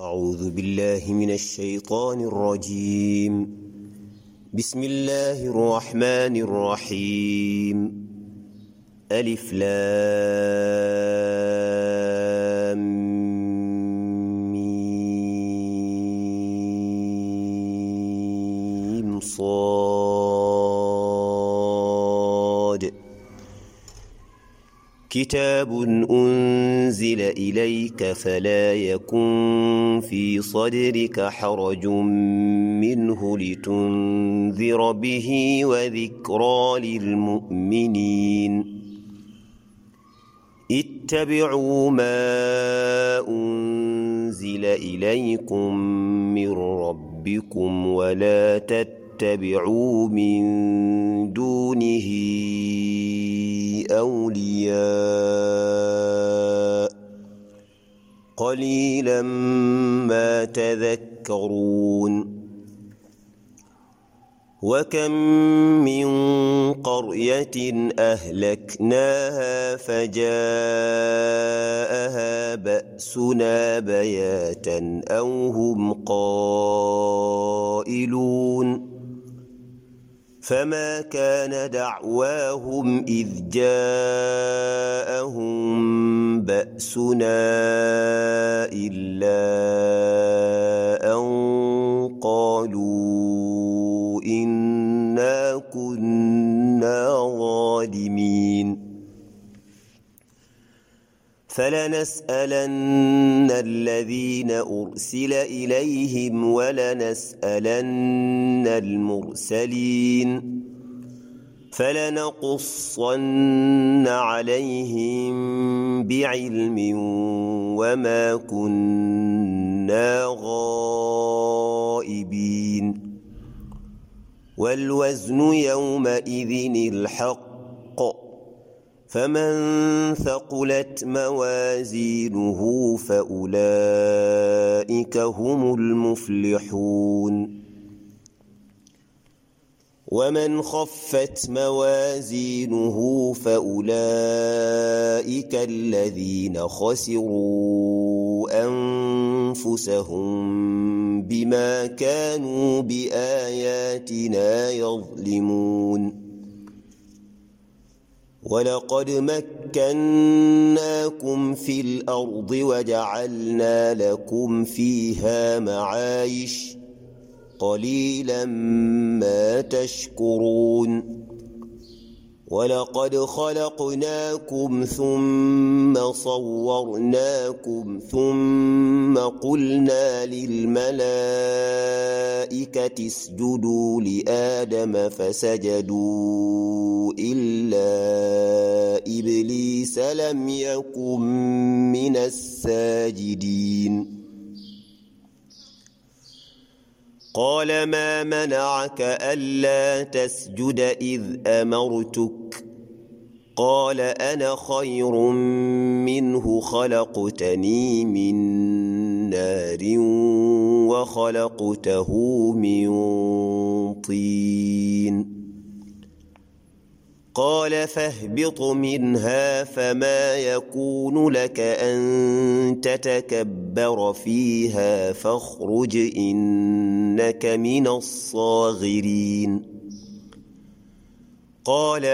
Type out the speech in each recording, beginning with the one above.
أعوذ بالله من الشيطان الرجيم. بسم الله الرحمن الرحيم. ألف لام ميم صاد. كتاب أنزل إليك فلا يكن في صدرك حرج منه لتنذر به وذكرى للمؤمنين. اتبعوا ما أنزل إليكم من ربكم ولا تتبعوا من دونه أولياء قليلا ما تذكرون. وكم من قرية أهلكناها فجاءها بأسنا بياتا أو هم قائلون. فما كان دعواهم إذ جاءهم بأسنا إلا أن قالوا إنا كنا ظالمين. فلنسألن الذين أرسل إليهم ولنسألن المرسلين. فلنقصن عليهم بعلم وما كنا غائبين. والوزن يومئذ الحق. فمن ثقلت موازينه فأولئك هم المفلحون. ومن خفت موازينه فأولئك الذين خسروا أنفسهم بما كانوا بآياتنا يظلمون. ولقد مكناكم في الأرض وجعلنا لكم فيها معايش قليلا ما تشكرون. ولقد خلقناكم ثم صورناكم ثم قلنا للملائكة اسجدوا لآدم فسجدوا إلا إبليس لم يكن من الساجدين. قال ما منعك ألا تسجد إذ أمرتك؟ قال أنا خير منه خلقتني من نار وخلقته من طين. قال فاهبط منها فما يكون لك أن تتكبر فيها فاخرج إنك من الصاغرين. قال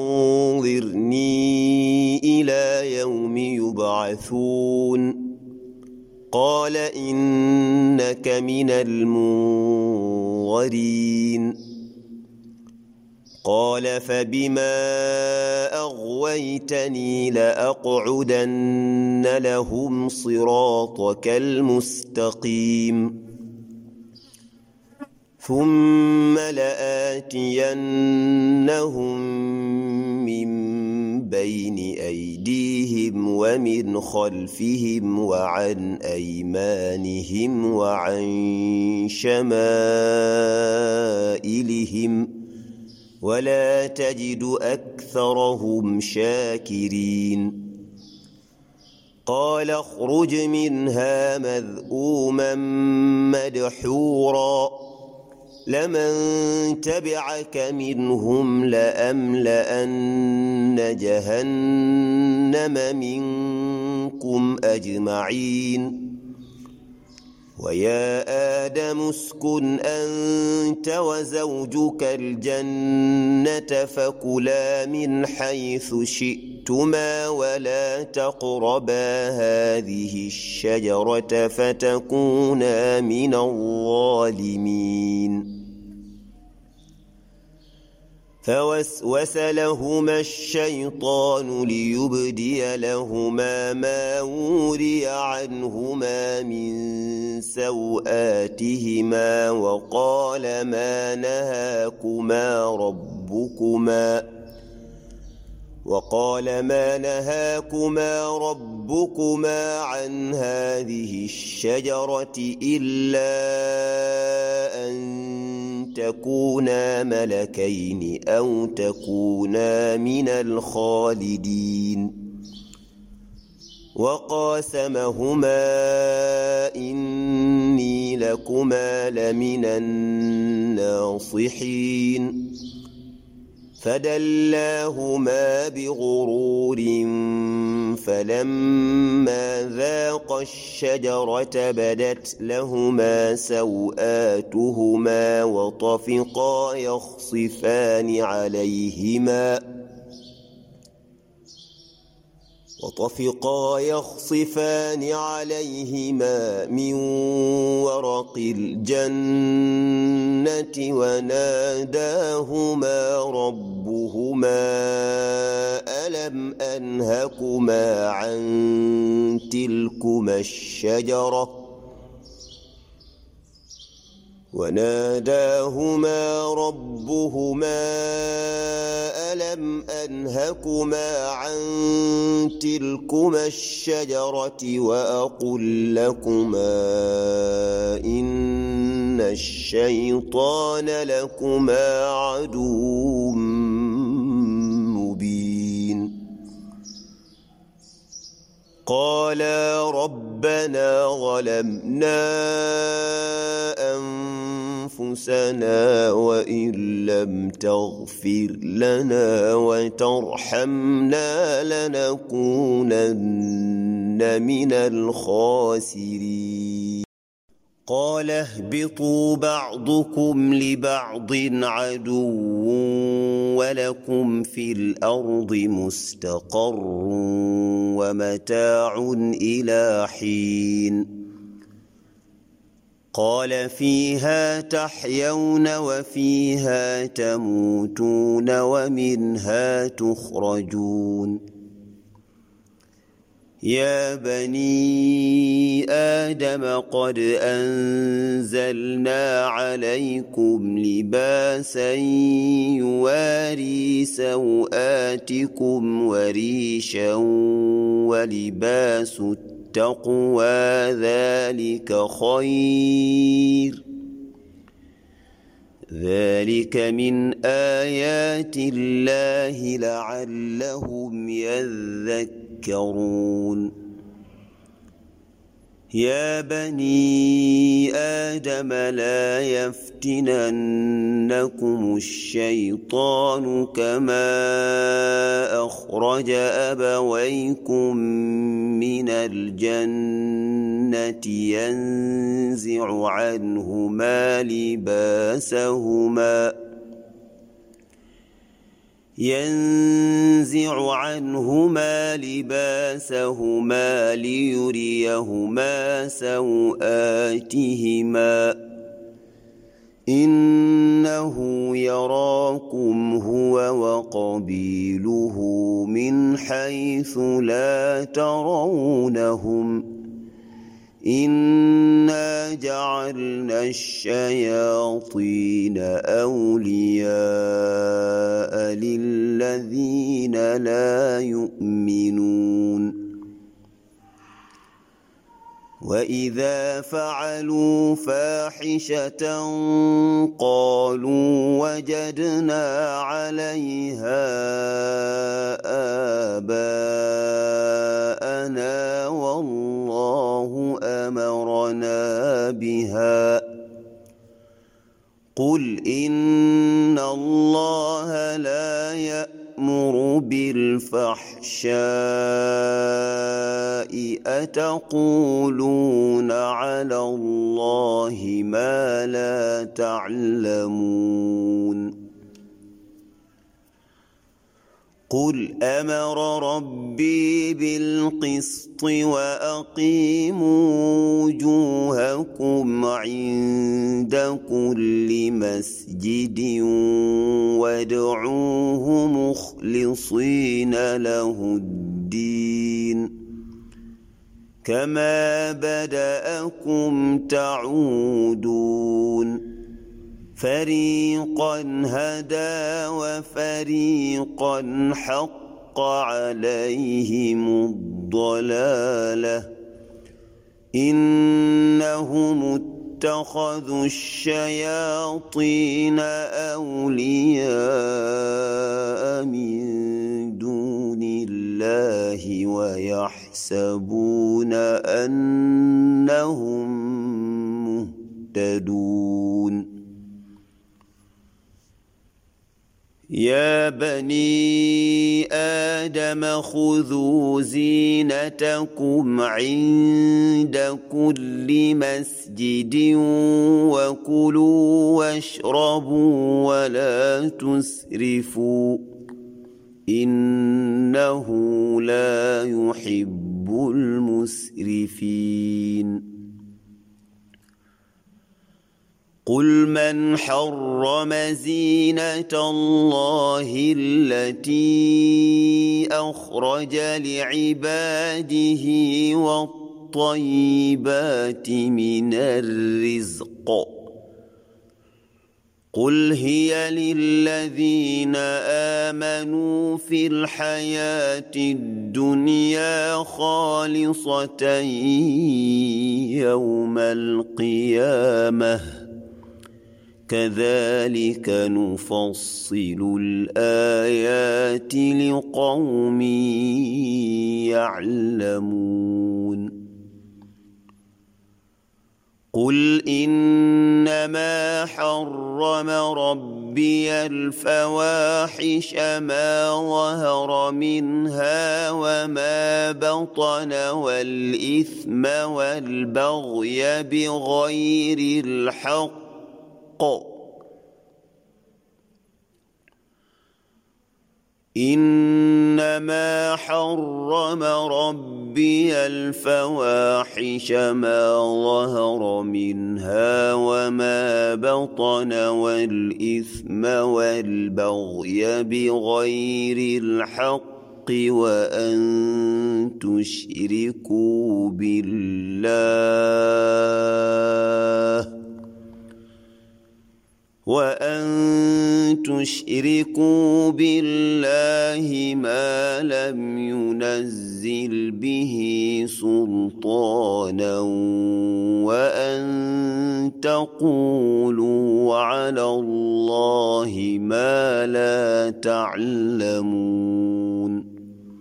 أنظرني إلى يوم يبعثون. قال إنك من المنظرين. قال فبما أغويتني لأقعدن لهم صراطك المستقيم ثم لآتينهم من بين أيديهم ومن خلفهم وعن أيمانهم وعن شمائلهم ولا تجد أكثرهم شاكرين. قال اخرج منها مذءوما مدحورا لمن تبعك منهم لأملأن جهنم منكم أجمعين. ويا آدم اسكن أنت وزوجك الجنة فكلا من حيث شئتما ولا تقربا هذه الشجرة فتكونا من الظالمين فوسوس لهما الشيطان ليبدي لهما ما وري عنهما من سوآتهما وقال ما نهاكما ربكما عن هذه الشجرة إلا أن تكونا ملكين أو تكونا من الخالدين وقاسمهما إني لكما لمن الناصحين فدلاهما بغرور فلما ذاقا الشجرة بدت لهما سوآتهما وطفقا يخصفان عليهما من ورق الجنة وناداهما ربهما ألم أنهكما عن تلكما الشجرة وأقل لكما إن الشيطان لكما عدو مبين قالا ربنا ظلمنا أنفسنا وإن لم تغفر لنا وترحمنا لنكونن من الخاسرين قال اهبطوا بعضكم لبعض عدو ولكم في الأرض مستقر ومتاع إلى حين قال فيها تحيون وفيها تموتون ومنها تخرجون يا بني آدم قد أنزلنا عليكم لباسا يواري سوآتكم وريشا ولباس التقوى ذلك خير ذلك من آيات الله لعلهم يذكرون يا بني آدم لا يفتننكم الشيطان كما أخرج أبويكم من الجنة ينزع عنهما لباسهما ليريهما سوآتهما إنه يراكم هو وقبيله من حيث لا ترونهم إنا جعلنا الشياطين أولياء للذين لا يؤمنون وإذا فعلوا فاحشة قالوا وجدنا عليها آباءنا والله أمرنا بها قل إن الله لا يأمر يأمر بالفحشاء أتقولون على الله ما لا تعلمون قل أمر ربي بالقسط وأقيموا وجوهكم عند كل مسجد وادعوه مخلصين له الدين كما بدأكم تعودون فريقا هدى وفريقا حق عليهم الضلالة إنهم اتخذوا الشياطين أولياء من دون الله ويحسبون أنهم مهتدون يا بني آدم خذوا زينتكم عند كل مسجد وكلوا واشربوا ولا تسرفوا إنه لا يحب المسرفين قل من حرم زينة الله التي أخرج لعباده والطيبات من الرزق قل هي للذين آمنوا في الحياة الدنيا خالصة يوم القيامة كذلك نفصل الآيات لقوم يعلمون قل إنما حرم ربي الفواحش ما ظهر منها وما بطن والإثم والبغي بغير الحق إنما حرم ربي الفواحش ما ظهر منها وما بطن والإثم والبغي بغير الحق وأن تشركوا بالله ما لم ينزل به سلطانا وأن تقولوا على الله ما لا تعلمون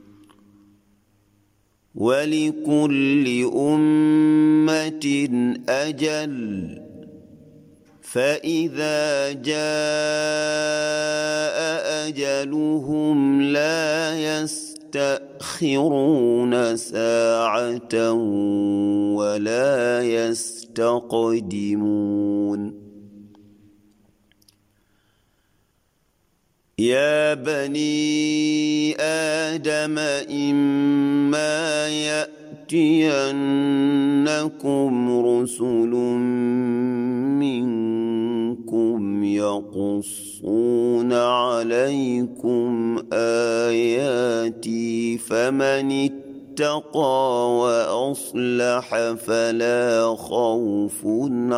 ولكل أمة أجل فإذا جاء أجلهم لا يستأخرون ساعة ولا يستقدمون يا بني آدم إما يأتينكم رسل منكم يقصون عليكم آياتي فمن اتقى وأصلح فلا خوف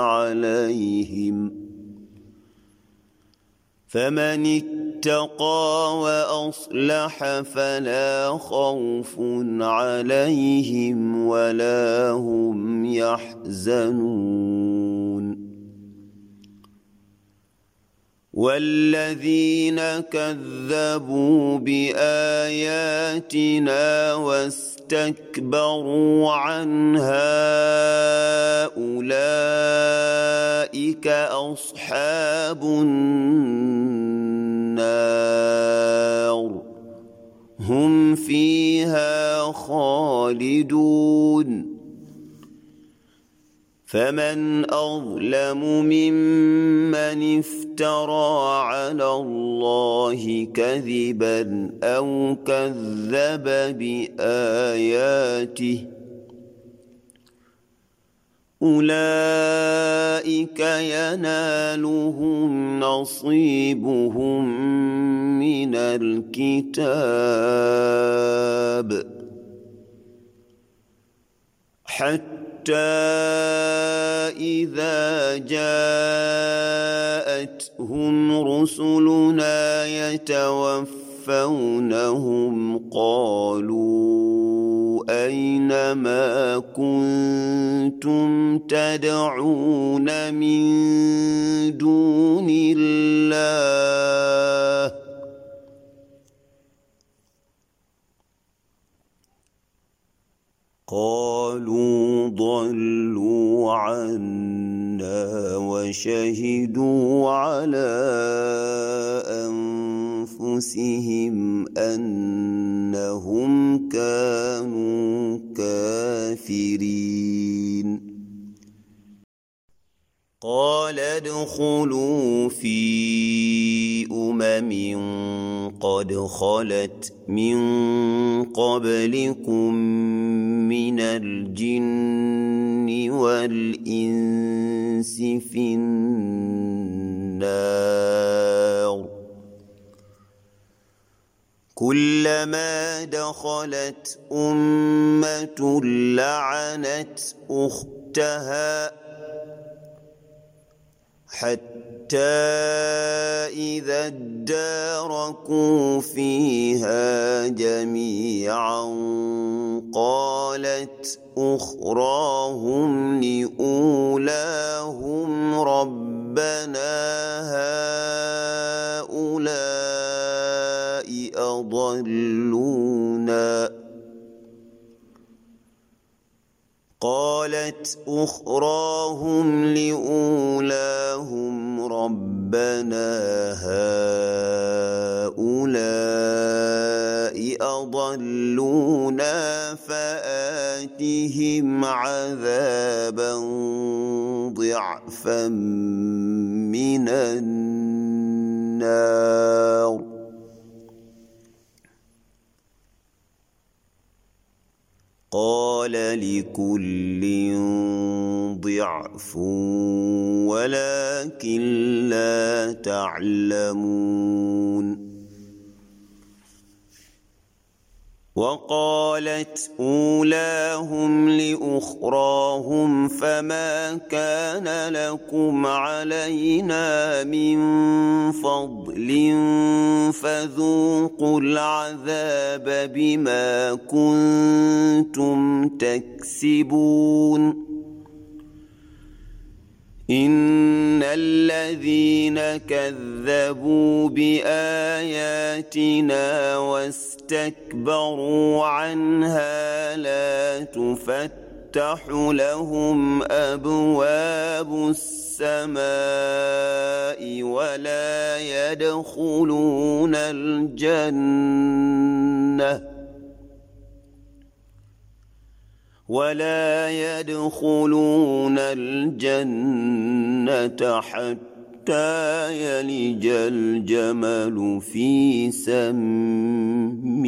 عليهم ولا هم يحزنون والذين كذبوا بآياتنا واستكبروا عنها أولئك أصحاب النار هم فيها خالدون فمن أظلم ممن افترى على الله كذبا أو كذب بآياته أولئك ينالهم نصيبهم من الكتاب حتى إذا جاءتهم رسلنا يتوفونهم قالوا أين ما كنتم تدعون من دون الله قالوا ضلوا عنا وشهدوا على أنفسهم أنهم كانوا كافرين قال ادخلوا في قد خلت من قبلكم من الجن والإنس في النار كلما دخلت أمة لعنت أختها حتى إذا اداركوا فيها جميعا قالت أخراهم لأولاهم ربنا هؤلاء أضلونا قالت أخراهم لأولاهم ربنا هؤلاء أضلونا فآتهم عذابا ضعفا من النار قال لكل ضعف ولكن لا تعلمون وقالت أولاهم لأخراهم فما كان لكم علينا من فضل فذوقوا العذاب بما كنتم تكسبون إن الذين كذبوا بآياتنا واستكبروا عنها لا تفتح لهم أبواب السماء ولا يدخلون الجنة حتى يلج الجمل في سم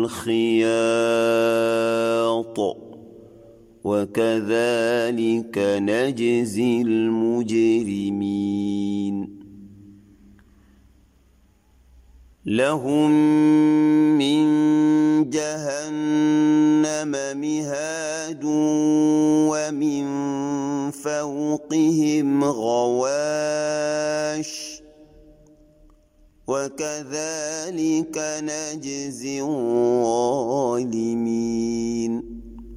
الخياط وكذلك نجزي المجرمين لهم من جهنم مهاد ومن فوقهم غواش وكذلك نجزي الظالمين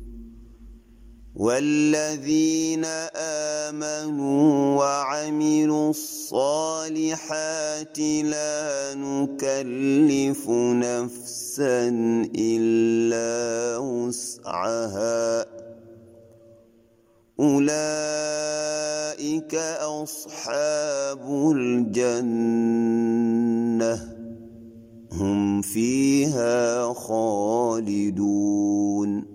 والذين آمنوا وعملوا الصالحات لا نكلف نفسا إلا وسعها أولئك أصحاب الجنة هم فيها خالدون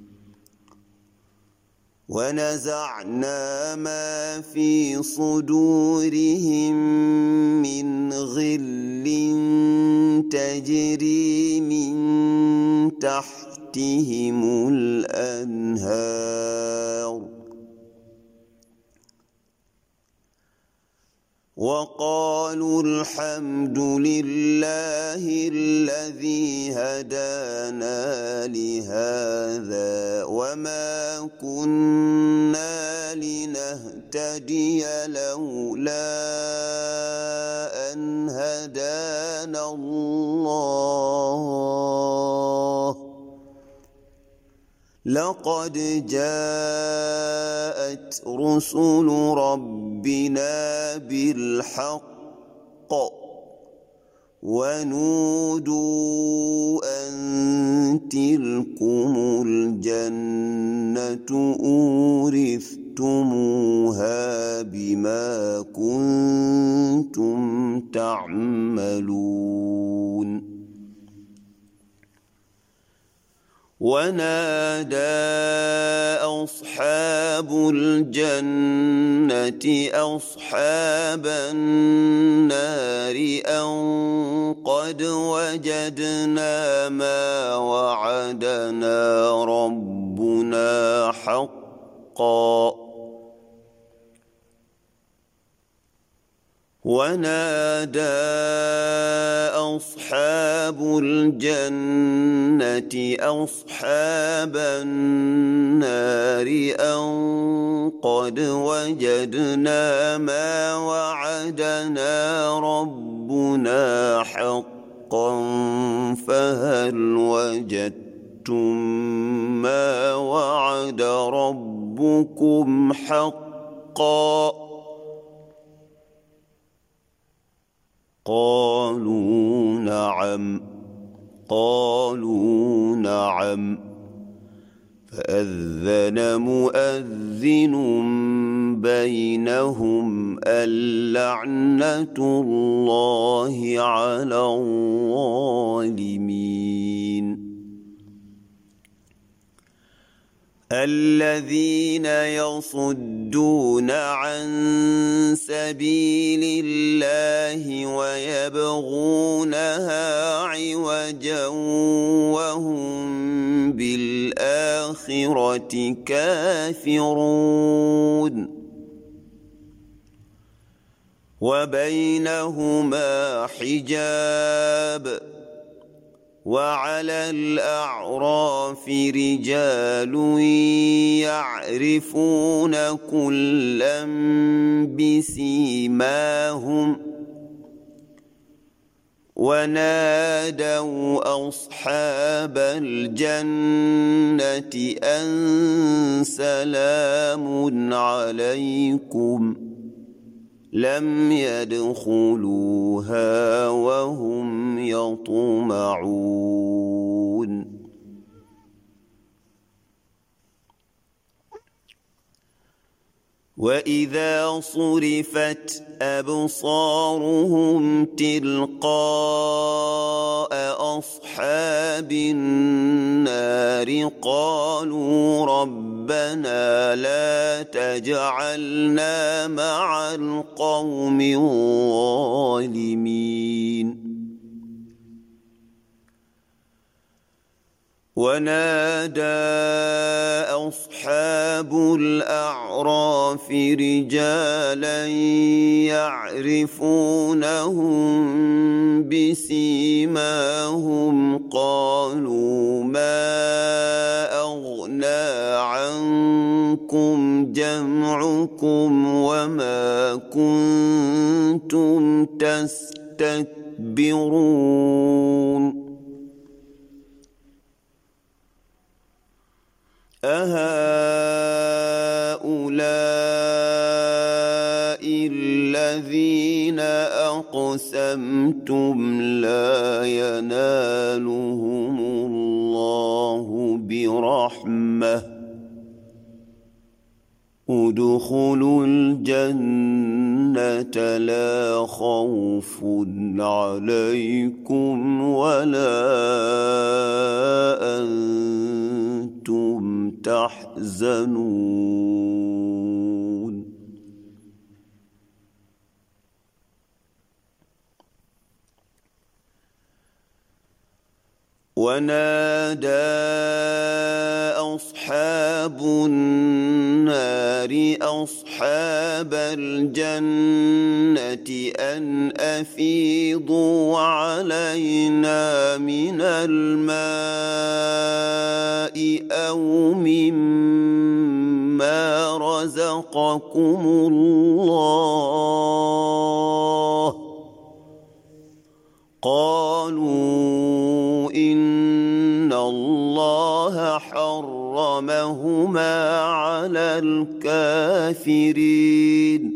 ونزعنا ما في صدورهم من غل تجري من تحتهم الأنهار وقالوا الحمد لله الذي هدانا لهذا وما كنا لنهتدي لولا أن هدانا الله لقد جاءت رسل ربنا بالحق ونودوا أن تلكم الجنة أورثتموها بما كنتم تعملون ونادى أصحاب الجنة أصحاب النار أن قد وجدنا ما وعدنا ربنا حقا ونادى أصحاب الجنة أصحاب النار أن قد وجدنا ما وعدنا ربنا حقا فهل وجدتم ما وعد ربكم حقا قالوا نعم فأذن مؤذن بينهم اللعنة الله على الظالمين الذين يصدون عن سبيل الله ويبغونها عوجا وهم بالآخرة كافرون وبينهما حجاب وعلى الأعراف رجال يعرفون كلا بسيماهم ونادوا أصحاب الجنة أن سلام عليكم لم يدخلوها وهم يطمعون وإذا صرفت أبصارهم تلقاء أصحاب النار قالوا ربنا لا تجعلنا مع القوم الظالمين ونادى أصحاب الأعراف رجالا يعرفونهم بسيماهم قالوا ما أغنى عنكم جمعكم وما كنتم تستكبرون أهؤلاء الذين أقسمتم لا ينالهم الله برحمة ادخلوا الجنة لا خوف عليكم ولا أنتم تحزنون ونادى أصحاب النار أصحاب الجنة أن أفيضوا علينا من الماء أو مما رزقكم الله قالوا إن الله حرمهما على الكافرين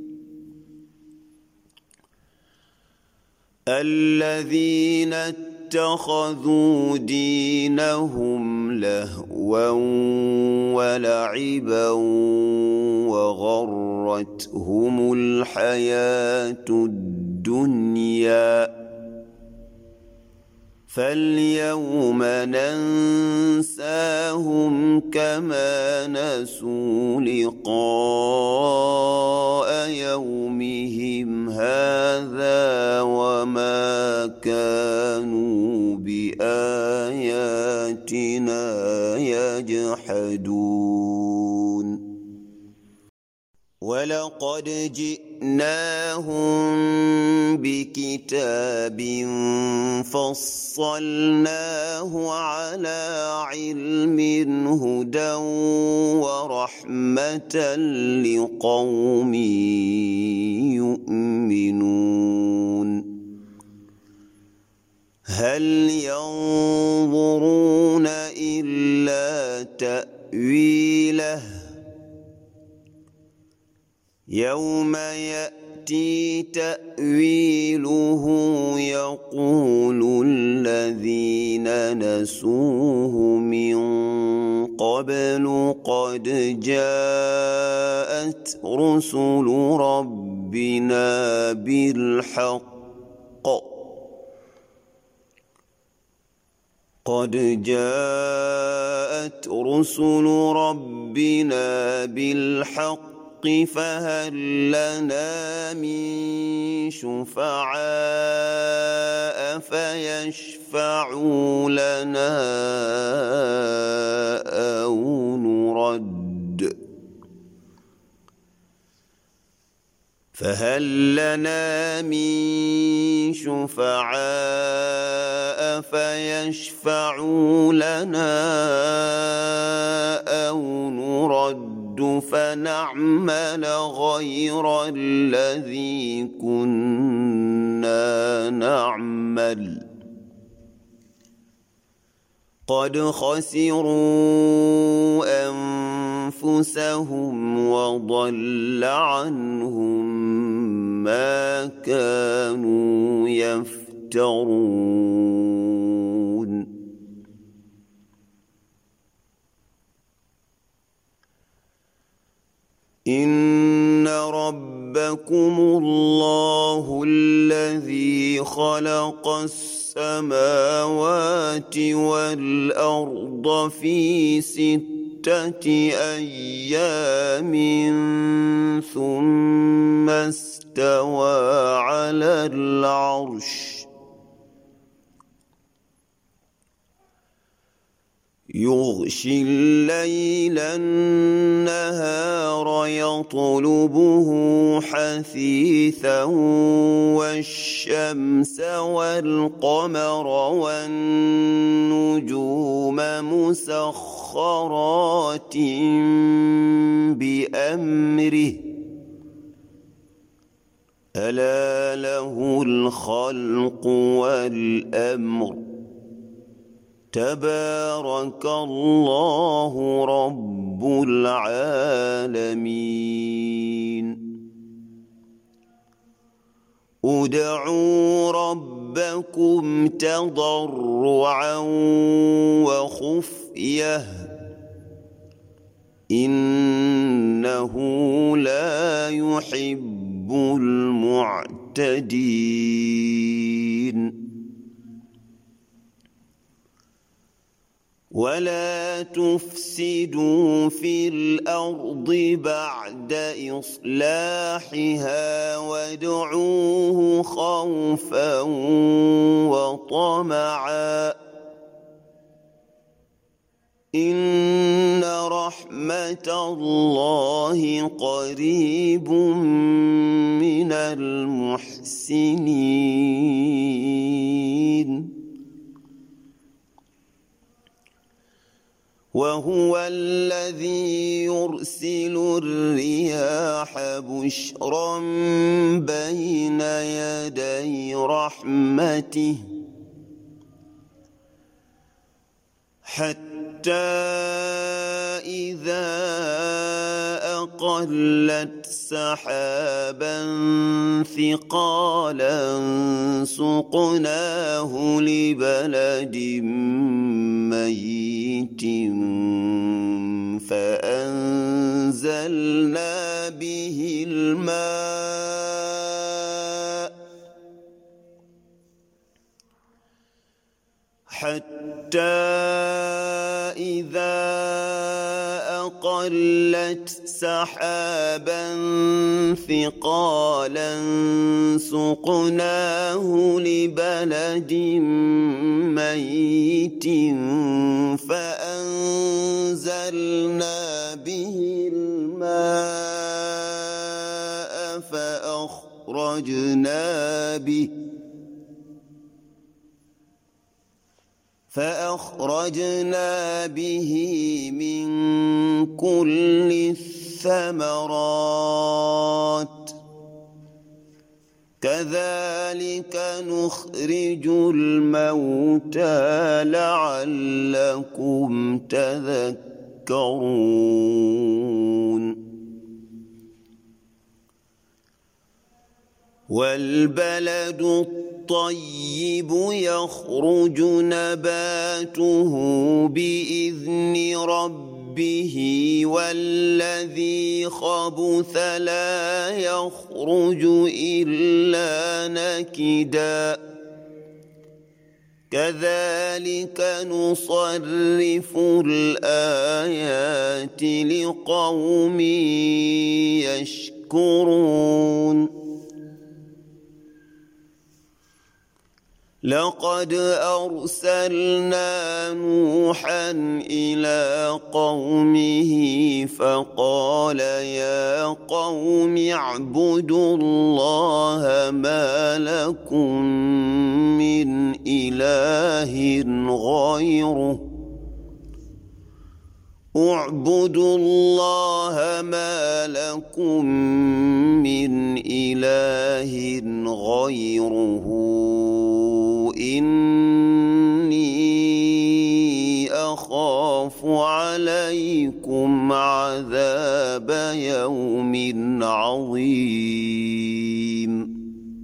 الذين اتخذوا دينهم لهوا ولعبا وغرتهم الحياة الدنيا فاليوم ننساهم كما نسوا لقاء يومهم هذا وما كانوا بآياتنا يجحدون ولقد جئناهم بكتاب فصلناه على علم هدى ورحمة لقوم يؤمنون هل ينظرون إلا تأويله يوم يأتي تأويله يقول الذين نسوه من قبل قد جاءت رسل ربنا بالحق قد جاءت رسل ربنا بالحق فهل لنا من شفعاء فيشفعوا لنا أو نرد فهل لنا من شفعاء فيشفعوا لنا أو نرد فنعمل غير الذي كنا نعمل قد خسروا أنفسهم وضل عنهم ما كانوا يفترون إن ربكم الله الذي خلق السماوات والأرض في 6 أيام ثم استوى على العرش يغشي الليل النهار يطلبه حثيثا والشمس والقمر والنجوم مسخرات بأمره ألا له الخلق والأمر تبارك الله رب العالمين ادعوا ربكم تضرعا وخفية إنه إنه لا يحب المعتدين ولا تفسدوا في الأرض بعد إصلاحها وادعوه خوفا وطمعا إن رحمة الله قريب من المحسنين وهو الذي يرسل الرياح بشرا بين يدي رحمته حتى إذا أقلت سحابا ثقالا سقناه لبلد ميت فأنزلنا به الماء حتى إذا أقلت سحابا ثقالا سقناه لبلد ميت فأنزلنا به الماء فأخرجنا به من كل الثمرات كذلك نخرج الموتى لعلكم تذكرون والبلد الطيب يخرج نباته بإذن ربه والذي خبث لا يخرج إلا نكدا كذلك نصرف الآيات لقوم يشكرون لقد أرسلنا نوحا إلى قومه فقال يا قوم اعبدوا الله ما لكم من إله غيره اعبدوا الله ما لكم من إله غيره إني أخاف عليكم عذاب يوم عظيم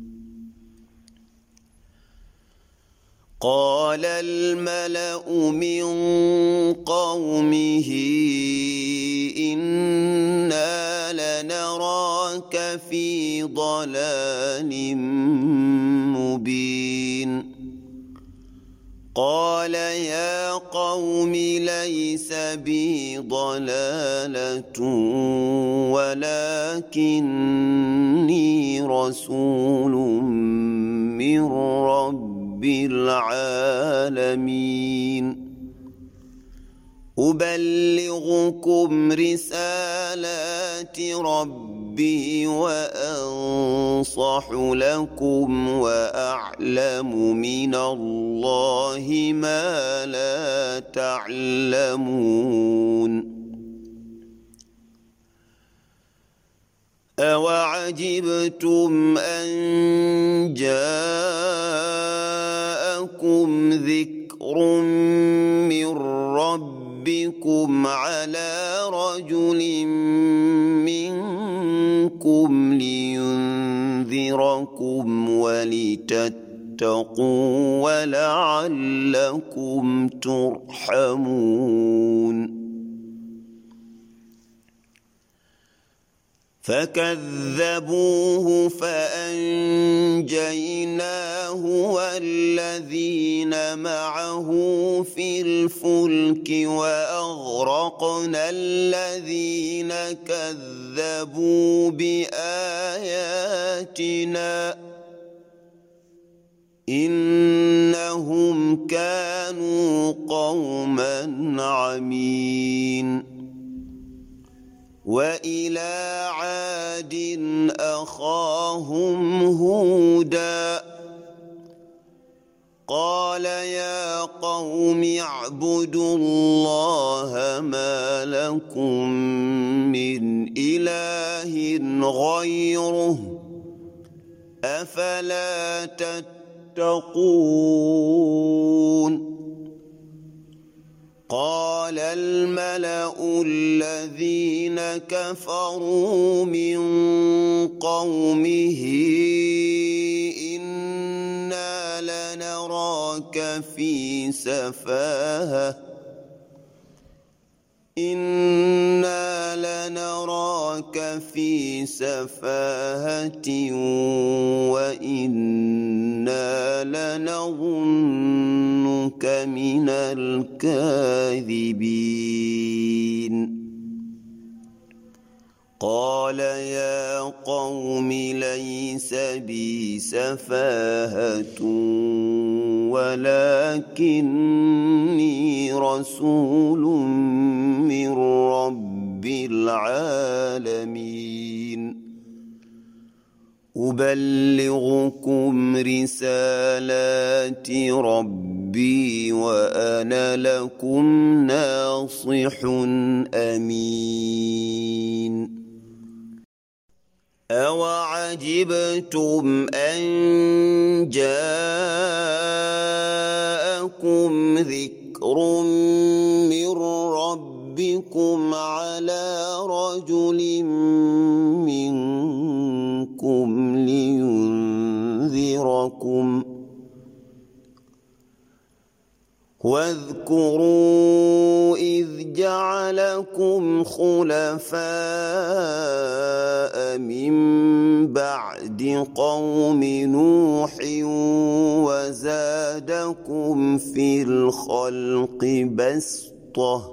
قال الملأ من قومه إنا لنراك في ضلال مبين قال يا قوم ليس بي ضلالة ولكني رسول من رب العالمين أبلغكم رسالات ربي وأنصح لكم وأعلم من الله ما لا تعلمون أوعجبتم أن جاءكم ذكر من ربكم على رجل منكم لينذركم ولتتقوا ولعلكم ترحمون فكذبوه فأنجيناه والذين معه في الفلك وأغرقنا الذين كذبوا بآياتنا إنهم كانوا قوما عمين وإلى عاد أخاهم هودا قال يا قوم اعبدوا الله ما لكم من إله غيره أفلا تتقون قال الملأ الذين كفروا من قومه إنا لنراك في سفاهة وإنا لنظنك من الكاذبين قال يا قوم ليس بي سفاهة ولكني رسول من رب العالمين أبلغكم رسالات ربي وأنا لكم ناصح أمين أوعجبتم أن جاءكم ذكر من ربكم على رجل منكم لينذركم واذكروا إذ جعلكم خلفاء من بعد قوم نوح وزادكم في الخلق بسطة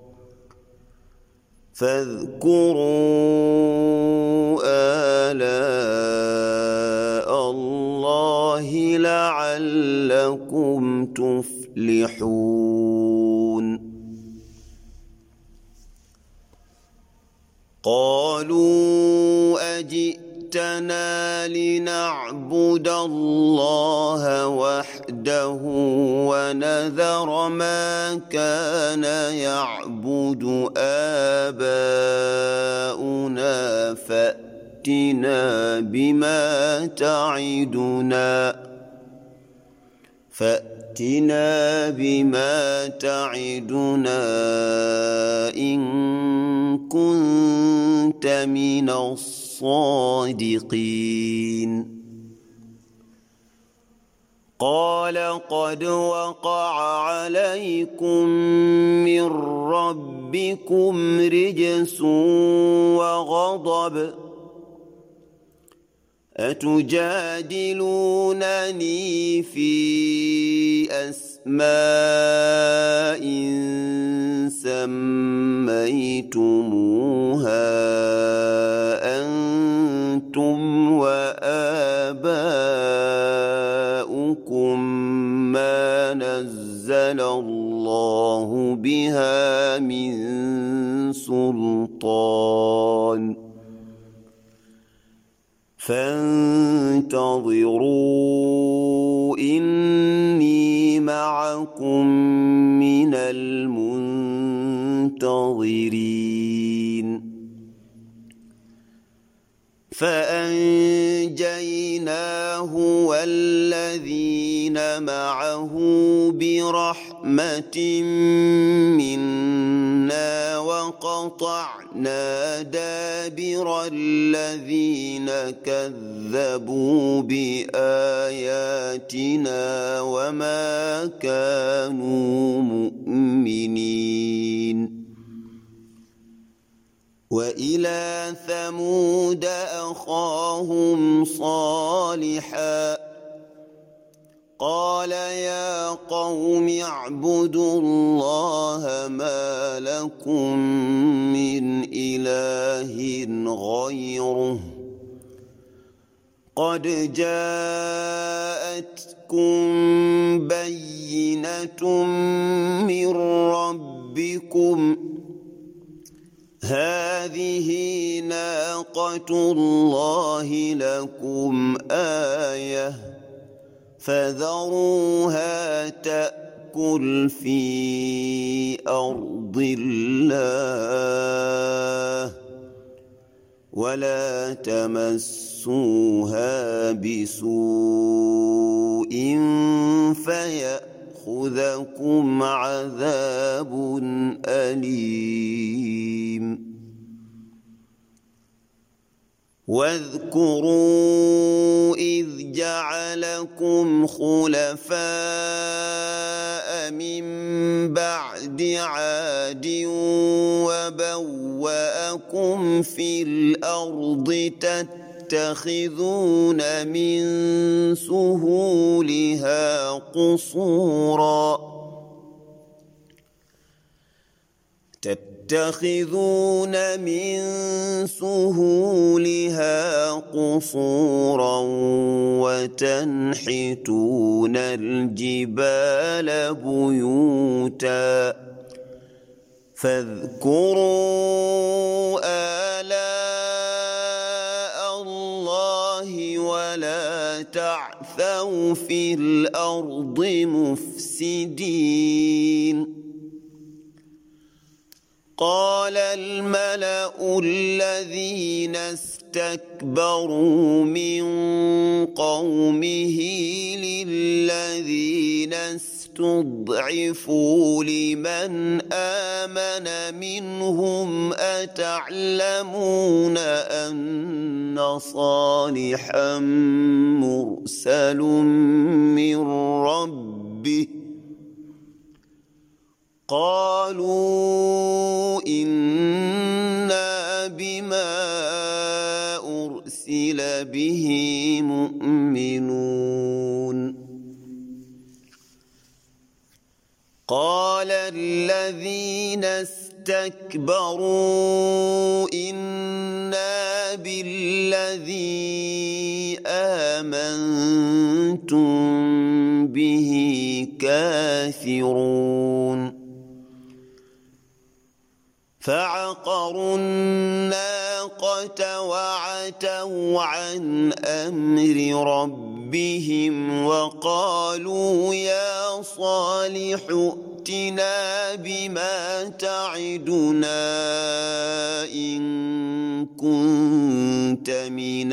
فاذكروا آلاء الله لعلكم تفلحون قالوا أجئتنا لنعبد الله وحده ونذر ما كان يعبد آباؤنا فأتنا بما تعدنا إن كنت من الصادقين قال قد وقع عليكم من ربكم رجس وغضب أتجادلونني في أسماء سميتموها أنتم وآباؤكم ما نزل الله بها من سلطان فانتظروا إني معكم من المنتظرين فأنجيناه والذين معه برحمة منا وقطعنا دابر الذين كذبوا بآياتنا وما كانوا مؤمنين وإلى ثمود أخاهم صالحا قال يا قوم اعبدوا الله ما لكم من إله غيره قد جاءتكم بينة من ربكم هذه ناقة الله لكم آية فذروها تأكل في أرض الله ولا تمسوها بسوء فيأخذكم عذاب أليم واذكروا إذ جعلكم خلفاء من بعد عاد وبوأكم في الأرض تتخذون من سهولها قصورا وتنحتون الجبال بيوتا فاذكروا آلاء الله ولا تعثوا في الأرض مفسدين قال الملأ الذين استكبروا من قومه للذين استضعفوا لمن آمن منهم أتعلمون أن صالحا مرسل من ربه قالوا إنا بما أرسل به مؤمنون قال الذين استكبروا إنا بالذي آمنتم به كافرون فعقروا الناقة وعتوا عن أمر ربهم وقالوا يا صالح ائتنا بما تعدنا إن كنت من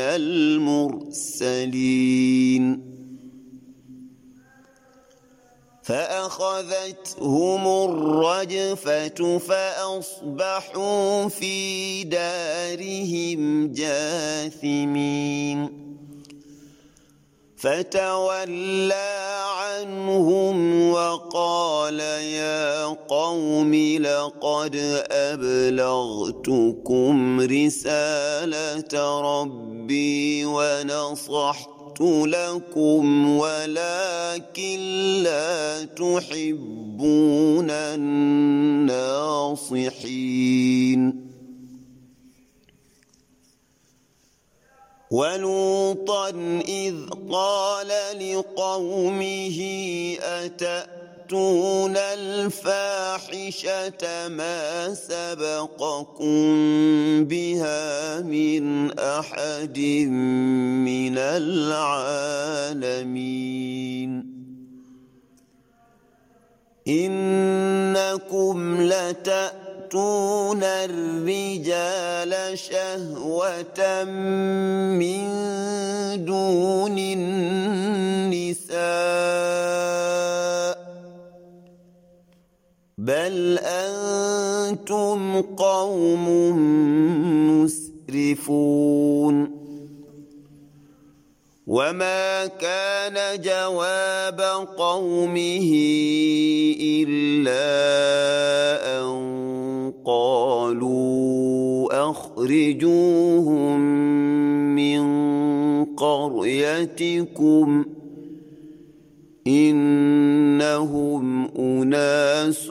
المرسلين فأخذتهم الرجفة فأصبحوا في دارهم جاثمين فتولى عنهم وقال يا قوم لقد أبلغتكم رسالة ربي ونصحت لكم ولكن لا تحبون الناصحين ولوطا إذ قال لقومه أتأتون الفاحشة ما سبقكم بها من أحد من العالمين إنكم لتأتون الرجال شهوة من دون النساء بل أنتم قوم مسرفون وما كان جواب قومه إلا أن قالوا أخرجوهم من قريتكم إنهم أناس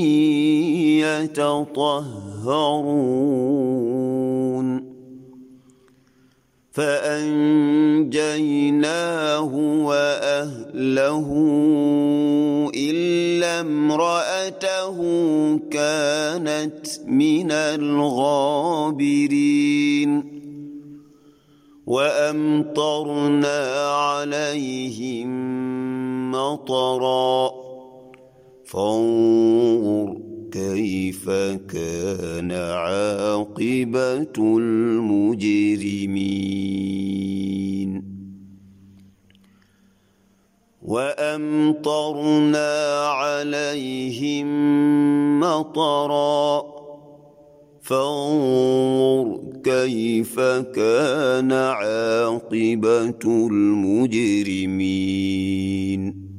يتطهرون فأنجيناه وأهله إلا امرأته كانت من الغابرين وأمطرنا عليهم مطرا فانظر كيف كان عاقبة المجرمين وأمطرنا عليهم مطرا فانظر كيف كان عاقبة المجرمين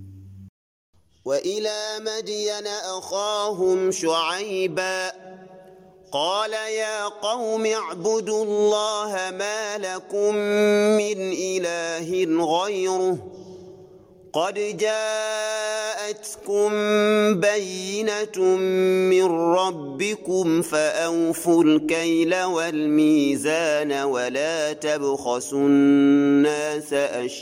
وإلى مدين أخاهم شعيبا قال يا قوم اعبدوا الله ما لكم من إله غيره قد جاءتكم بينة من ربكم فأوفوا الكيل والميزان ولا تبخسوا الناس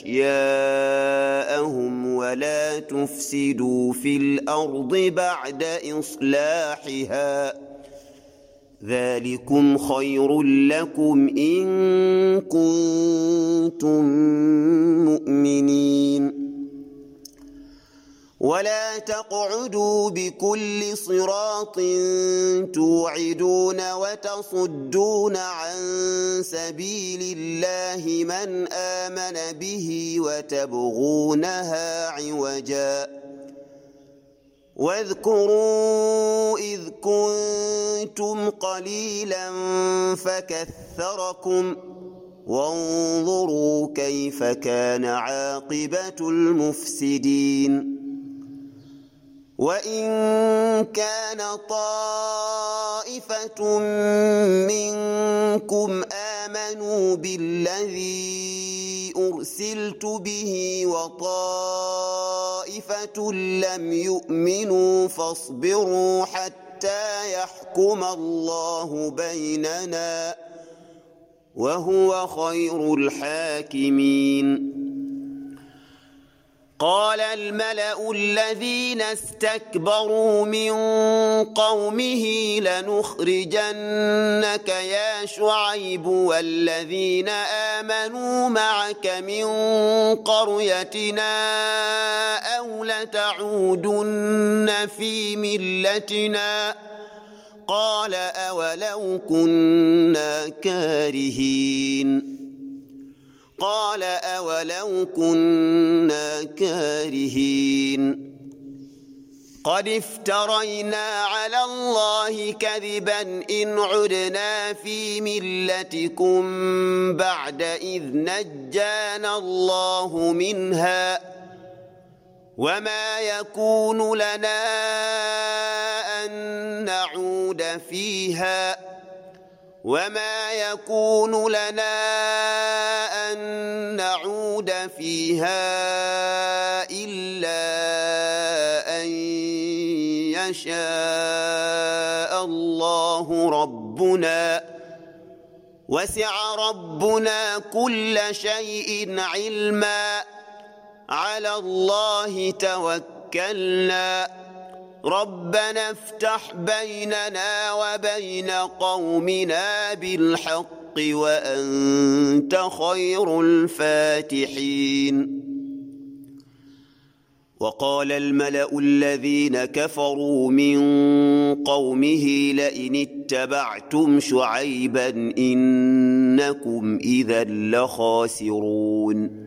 أشياءهم ولا تفسدوا في الأرض بعد إصلاحها ذلكم خير لكم إن كنتم مؤمنين ولا تقعدوا بكل صراط توعدون وتصدون عن سبيل الله من آمن به وتبغونها عوجا واذكروا إذ كنتم قليلا فكثركم وانظروا كيف كان عاقبة المفسدين وإن كان طائفة منكم آمنوا بالذي أرسلت به وطائفة لم يؤمنوا فاصبروا حتى يحكم الله بيننا وهو خير الحاكمين قال الملأ الذين استكبروا من قومه لنخرجنك يا شعيب والذين آمنوا معك من قريتنا أو لتعودن في ملتنا قال أولو كنا كارهين قد افترينا على الله كذبا إن عدنا في ملتكم بعد إذ نجانا الله منها وما يكون لنا أن نعود فيها إلا أن يشاء الله ربنا وسع ربنا كل شيء علما على الله توكلنا ربنا افتح بيننا وبين قومنا بالحق وأنت خير الفاتحين وقال الملأ الذين كفروا من قومه لئن اتبعتم شعيبا إنكم إذا لخاسرون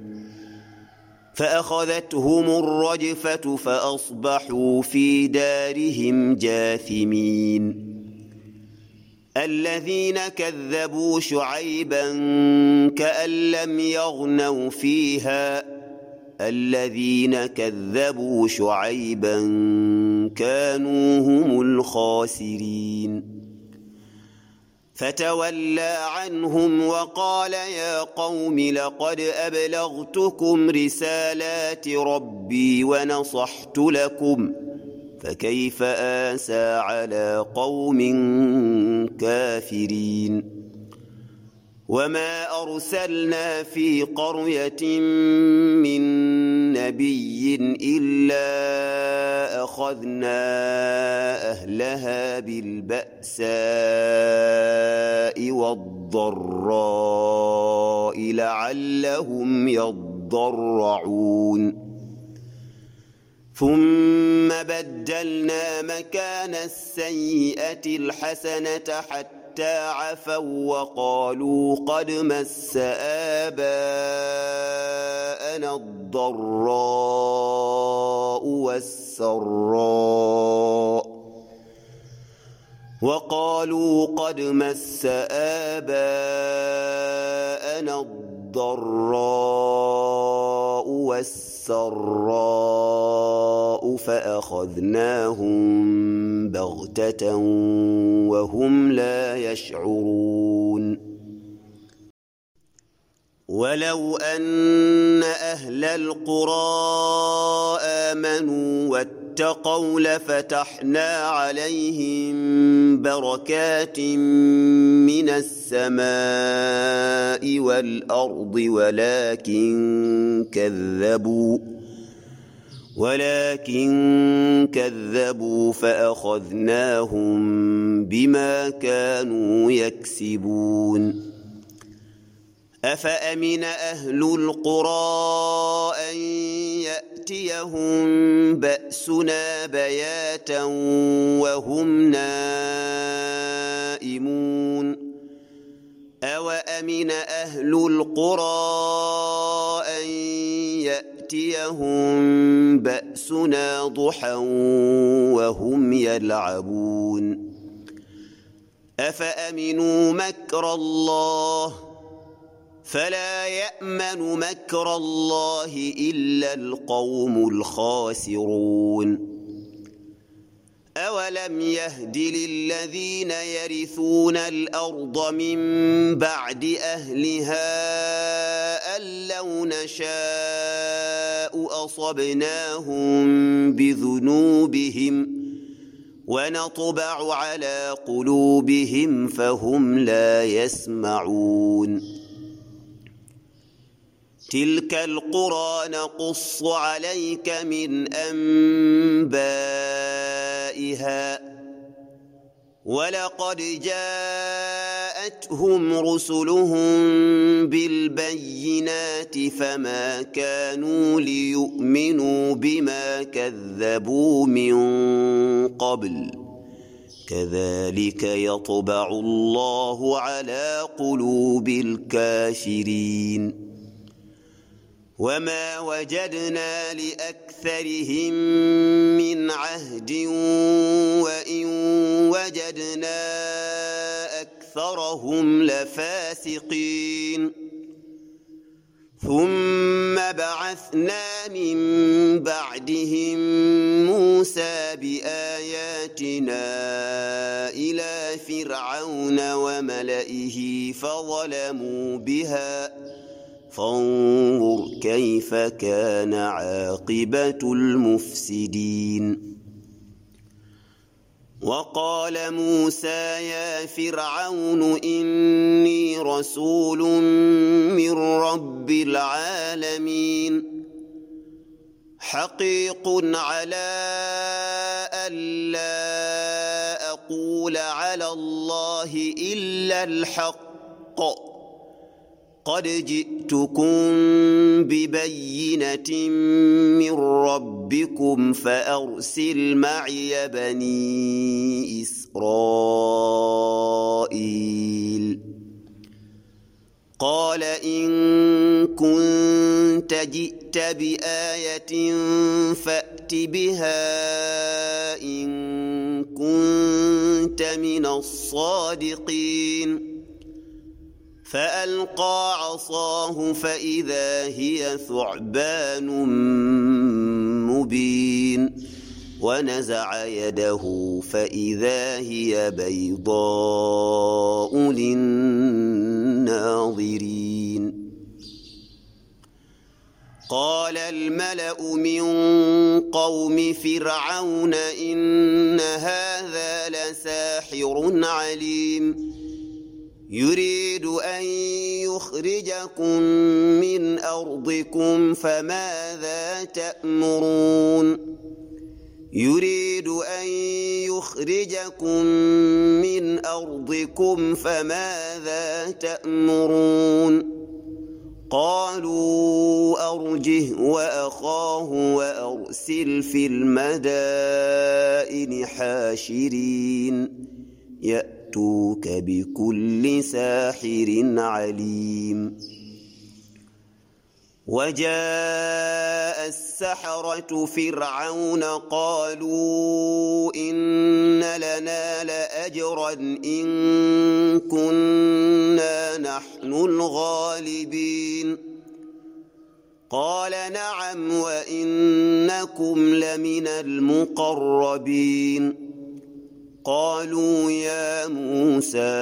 فأخذتهم الرجفة فأصبحوا في دارهم جاثمين الذين كذبوا شعيبا كأن لم يغنوا فيها الذين كذبوا شعيبا كانوا هم الخاسرين فتولى عنهم وقال يا قوم لقد أبلغتكم رسالات ربي ونصحت لكم فكيف آسى على قوم كافرين وما أرسلنا في قرية من نبي إلا أخذنا أهلها بالبأساء والضراء لعلهم يضرعون ثم بدلنا مكان السيئة الحسنة حتى عفوا وقالوا قد مس آباءنا الضراء والسراء فأخذناهم بغتة وهم لا يشعرون ولو أن أهل القرى آمنوا واتقوا لفتحنا عليهم بركات من السماء والأرض ولكن كذبوا فأخذناهم بما كانوا يكسبون أفأمن أهل القرى أن يأتيهم بأسنا بياتا وهم نائمون أوأمن أهل القرى أن يأتيهم بأسنا ضحى وهم يلعبون أفأمنوا مكر الله فلا يأمن مكر الله إلا القوم الخاسرون أولم يهد للذين يرثون الأرض من بعد أهلها أن لو نشاء أصبناهم بذنوبهم ونطبع على قلوبهم فهم لا يسمعون تلك القرى نقص عليك من أنبائها ولقد جاءتهم رسلهم بالبينات فما كانوا ليؤمنوا بما كذبوا من قبل كذلك يطبع الله على قلوب الكافرين وما وجدنا لأكثرهم من عهد وإن وجدنا أكثرهم لفاسقين ثم بعثنا من بعدهم موسى بآياتنا إلى فرعون وملئه فظلموا بها فانظر كيف كان عاقبة المفسدين وقال موسى يا فرعون إني رسول من رب العالمين حقيق على ألا أقول على الله إلا الحق قد جئتكم ببينة من ربكم فأرسل معي بني إسرائيل قال إن كنت جئت بآية فأت بها إن كنت من الصادقين فألقى عصاه فإذا هي ثعبان مبين ونزع يده فإذا هي بيضاء للناظرين قال الملأ من قوم فرعون إن هذا لساحر عليم يريد أن يخرجكم من أرضكم فماذا تأمرون يريد أن يخرجكم من أرضكم فماذا تأمرون قالوا أرجه وأخاه وأرسل في المدائن حاشرين يأتوك بكل ساحر عليم وجاء السحرة فرعون قالوا إن لنا لأجرا إن كنا نحن الغالبين قال نعم وإنكم لمن المقربين قالوا يا موسى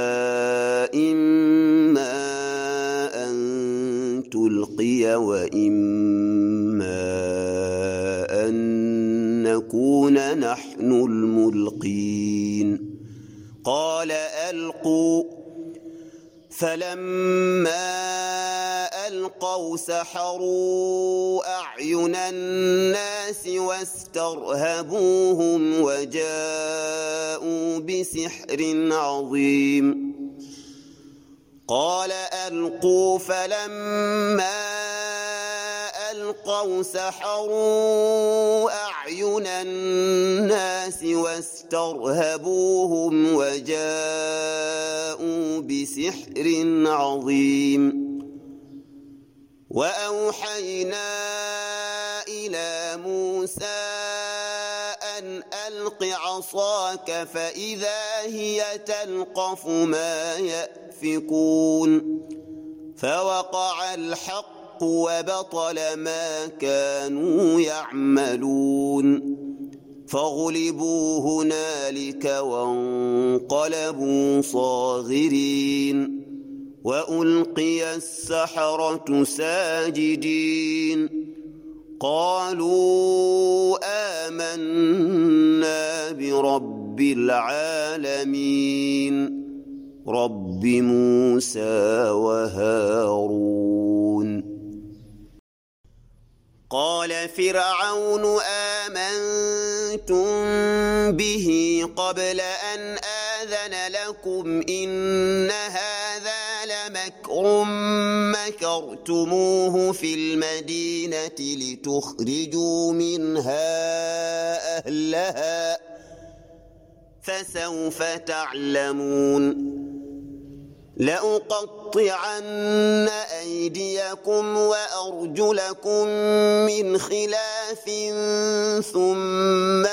إما أن تلقي وإما أن نكون نحن الملقين قال ألقوا فلما ألقوا سحروا أعين الناس واسترهبوهم وجاءوا بسحر عظيم قال ألقوا فلما ألقوا سحروا أعين الناس واسترهبوهم وجاءوا بسحر عظيم وأوحينا إلى موسى أن ألق عصاك فإذا هي تلقف ما يأفكون فوقع الحق وبطل ما كانوا يعملون فغلبوا هنالك وانقلبوا صاغرين وألقي السحرة ساجدين قالوا آمنا برب العالمين رب موسى وهارون قال فرعون آمنتم به قبل أن آذن لكم إن هذا لمكر مكرتموه في المدينة لتخرجوا منها أهلها فسوف تعلمون لأقطعن أيديكم وأرجلكم من خلاف ثم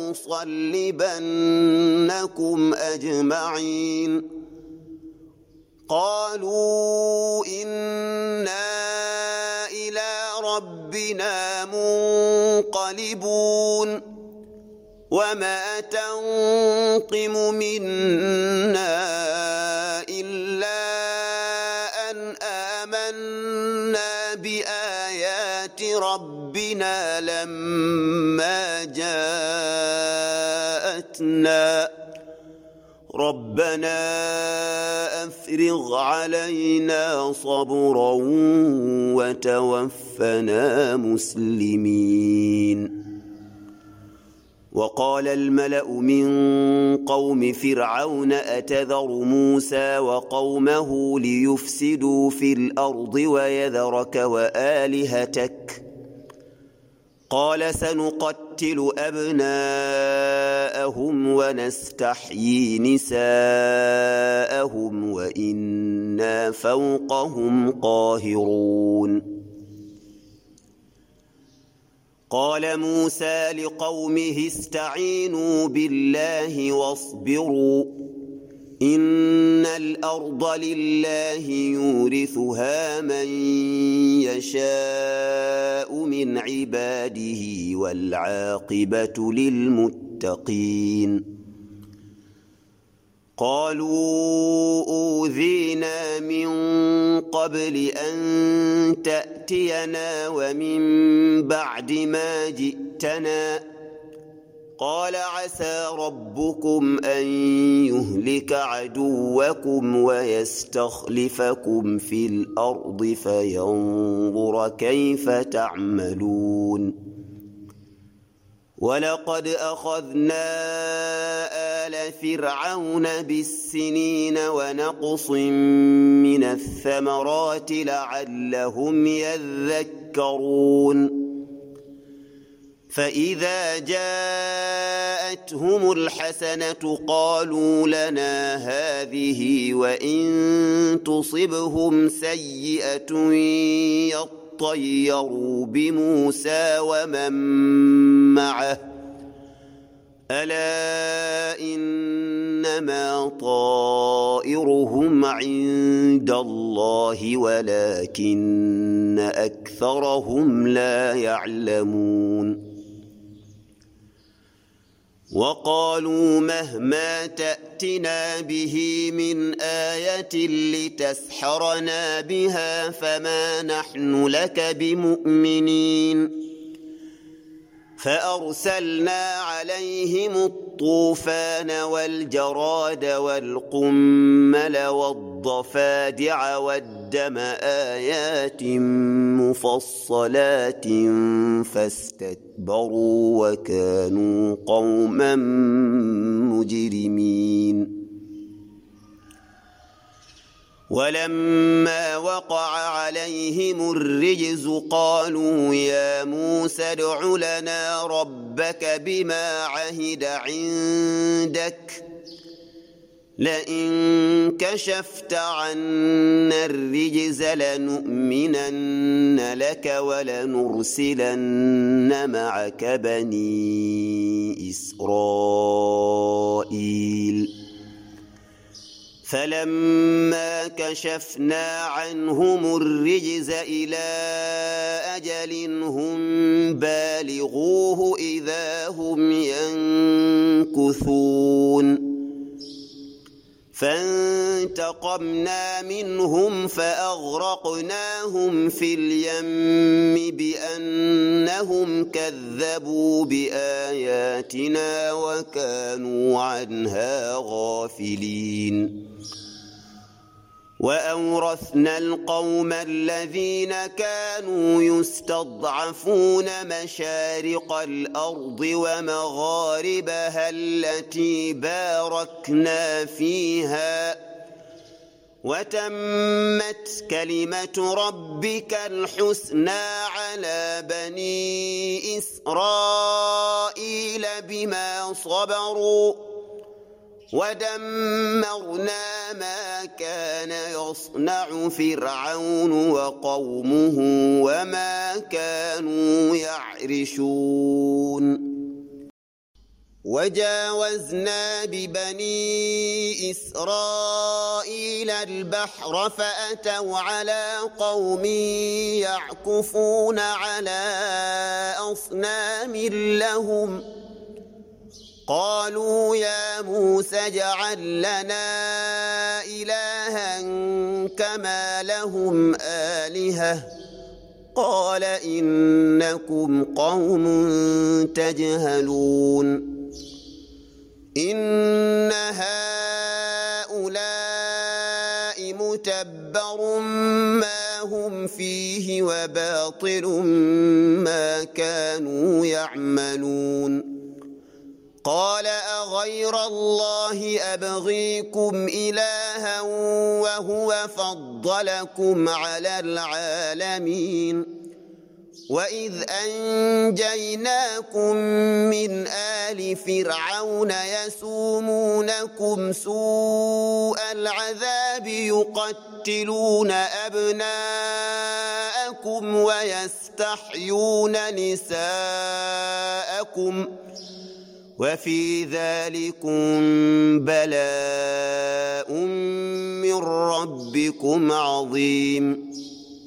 لأصلبنكم أجمعين قالوا إنا إلى ربنا منقلبون وما تنقم منا إلا أن آمنا بآيات ربنا لما جاءتنا ربنا أفرغ علينا صبرا وتوفنا مسلمين وقال الملأ من قوم فرعون أتذر موسى وقومه ليفسدوا في الأرض ويذرك وآلهتك قال سنقتل أبناءهم ونستحيي نساءهم وإنا فوقهم قاهرون قال موسى لقومه استعينوا بالله واصبروا إن الأرض لله يورثها من يشاء من عباده والعاقبة للمتقين قالوا أوذينا من قبل أن تأتينا ومن بعد ما جئتنا قال عسى ربكم أن يهلك عدوكم ويستخلفكم في الأرض فينظر كيف تعملون ولقد أخذنا آل فرعون بالسنين ونقص من الثمرات لعلهم يذكرون فإذا جاءتهم الحسنة قالوا لنا هذه وإن تصبهم سيئة يطيروا بموسى ومن معه ألا إنما طائرهم عند الله ولكن أكثرهم لا يعلمون وقالوا مهما تأتنا به من آية لتسحرنا بها فما نحن لك بمؤمنين فأرسلنا عليهم الطوفان والجراد والقمل والضفادع والدم آيات مفصلات فاستكبروا وكانوا قوما مجرمين ولما وقع عليهم الرجز قالوا يا موسى ادع لنا ربك بما عهد عندك لئن كشفت عنا الرجز لنؤمنن لك ولنرسلن معك بني إسرائيل فلما كشفنا عنهم الرجز إلى أجل هم بالغوه إذا هم ينكثون فانتقمنا منهم فأغرقناهم في اليم بأنهم كذبوا بآياتنا وكانوا عنها غافلين وأورثنا القوم الذين كانوا يستضعفون مشارق الأرض ومغاربها التي باركنا فيها وتمت كلمة ربك الحسنى على بني إسرائيل بما صبروا ودمرنا ما كان يصنع فرعون وقومه وما كانوا يعرشون وجاوزنا ببني إسرائيل البحر فأتوا على قوم يعكفون على أصنام لهم قالوا يا موسى اجعل لنا إلها كما لهم آلهة قال إنكم قوم تجهلون إن هؤلاء متبر ما هم فيه وباطل ما كانوا يعملون قال أغير الله أبغيكم إلها وهو فضلكم على العالمين وإذ أنجيناكم من آل فرعون يسومونكم سوء العذاب يقتلون أبناءكم وفي ذلكم بلاء من ربكم عظيم.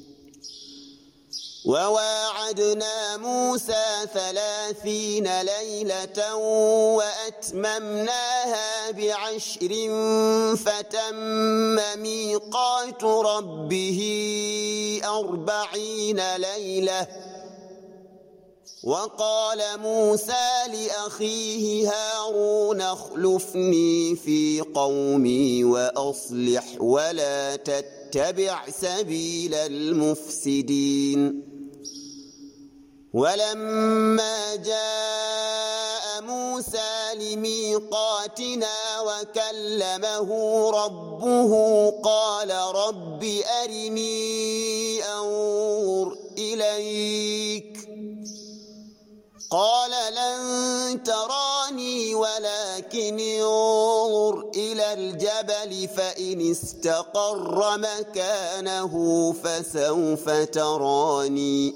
وواعدنا موسى 30 ليلة وأتممناها ب10 فتم ميقات ربه 40 ليلة. وقال موسى لأخيه هارون اخلفني في قومي وأصلح ولا تتبع سبيل المفسدين. ولما جاء موسى لميقاتنا وكلمه ربه قال رب أرني أنظر إليك قال لن تراني ولكن انظر إلى الجبل فإن استقر مكانه فسوف تراني.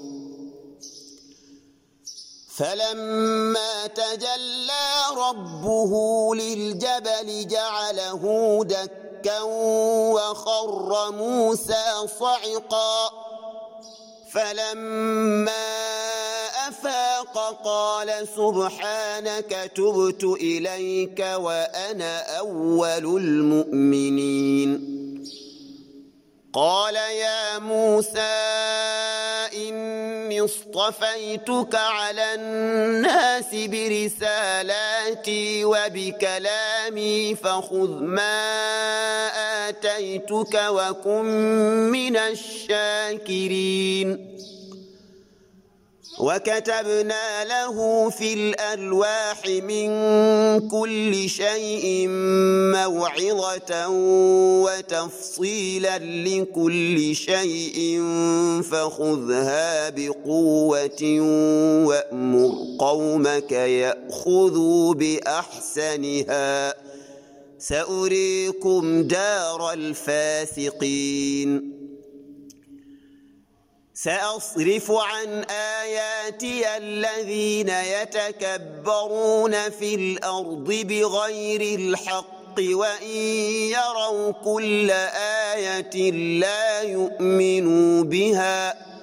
فلما تجلى ربه للجبل جعله دكا وخر موسى صعقا. فلما أفاق قال سبحانك تبت إليك وأنا أول المؤمنين. قال يا موسى إني اصطفيتك على الناس برسالاتي وبكلامي فخذ ما آتيتك وكن من الشاكرين. وكتبنا له في الألواح من كل شيء موعظة وتفصيلا لكل شيء فخذها بقوة وأمر قومك يأخذوا بأحسنها سأريكم دار الفاسقين. سأصرف عن آياتي الذين يتكبرون في الأرض بغير الحق وإن يروا كل آية لا يؤمنوا بها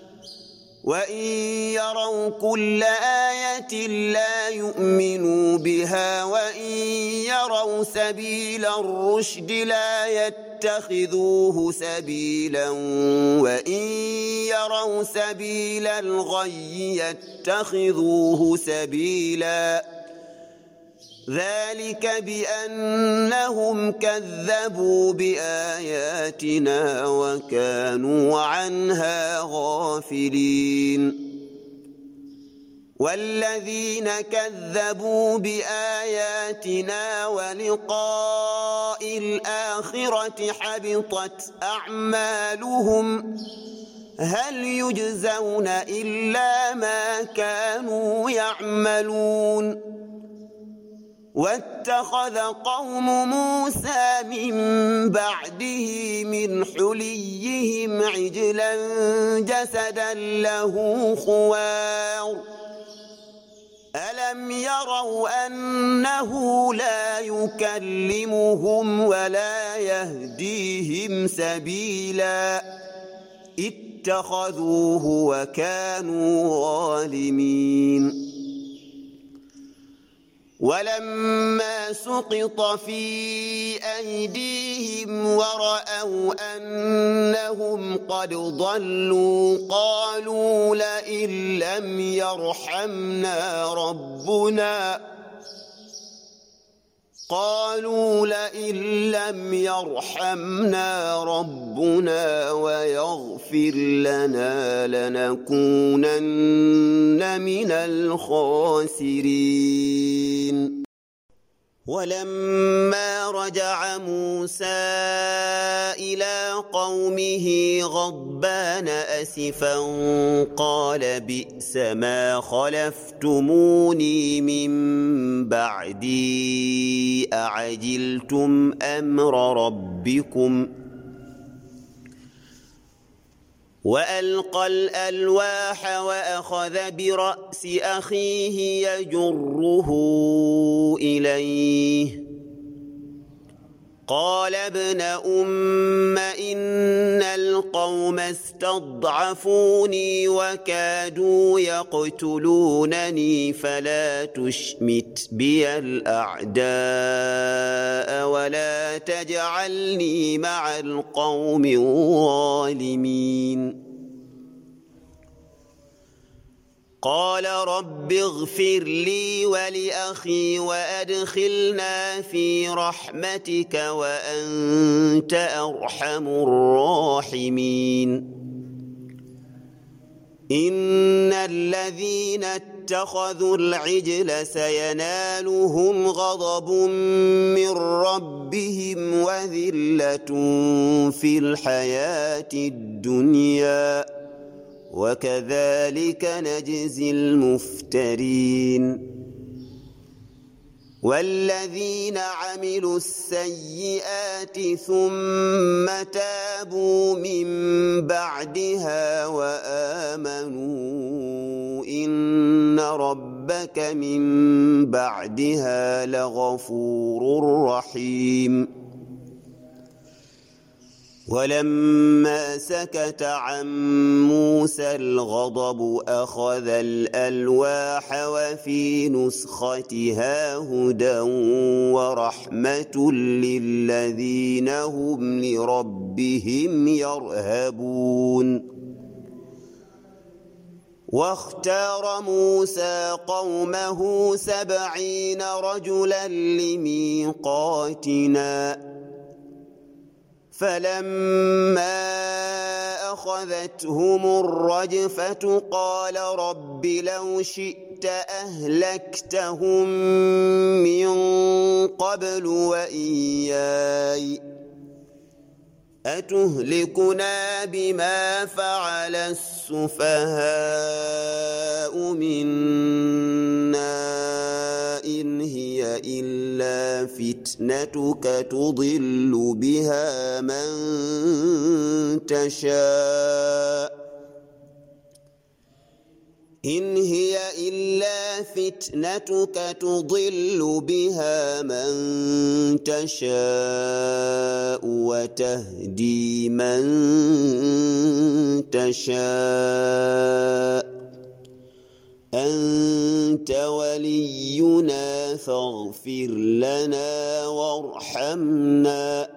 وإن يروا سبيل الرشد لا يتخذوه سبيلا وإن يروا سبيل الغي يتخذوه سبيلا. ذلك بأنهم كذبوا بآياتنا وكانوا عنها غافلين. والذين كذبوا بآياتنا ولقاء الآخرة حبطت أعمالهم هل يجزون إلا ما كانوا يعملون. واتخذ قوم موسى من بعده من حليهم عجلا جسدا له خوار ألم يروا أنه لا يكلمهم ولا يهديهم سبيلا اتخذوه وكانوا ظالمين. ولما سقط في أيديهم ورأوا أنهم قد ضلوا قالوا لئن لم يرحمنا ربنا ويغفر لنا لنكونن من الخاسرين. ولما رجع موسى إلى قومه غضبان أسفا قال بئس ما خلفتموني من بعدي أعجلتم أمر ربكم وألقى الألواح وأخذ برأس أخيه يجره إليه قال ابن أم إن القوم استضعفوني وكادوا يقتلونني فلا تشمت بي الأعداء ولا تجعلني مع القوم الظالمين قال رب اغفر لي ولأخي وأدخلنا في رحمتك وأنت أرحم الراحمين إن الذين اتخذوا العجل سينالهم غضب من ربهم وذلة في الحياة الدنيا وكذلك نجزي المفترين والذين عملوا السيئات ثم تابوا من بعدها وآمنوا إن ربك من بعدها لغفور رحيم ولما سكت عن موسى الغضب أخذ الألواح وفي نسختها هدى ورحمة للذين هم لربهم يرهبون واختار موسى قومه 70 رجلا لميقاتنا فلما أخذتهم الرجفة قال رب لو شئت أهلكتهم من قبل وإياي أتهلكنا بما فعل السفهاء منا إن هي إلا فتنتك تضل بها من تشاء إن هي إلا فتنتك تضل بها من تشاء وتهدي من تشاء أنت ولينا فاغفر لنا وارحمنا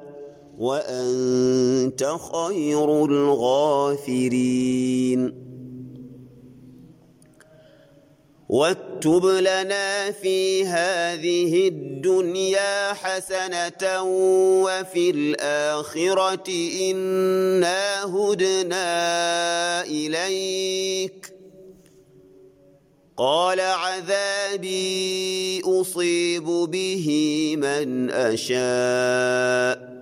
وأنت خير الغافرين واكتب لنا في هذه الدنيا حسنة وفي الآخرة إنا هدنا إليك قال عذابي أصيب به من أشاء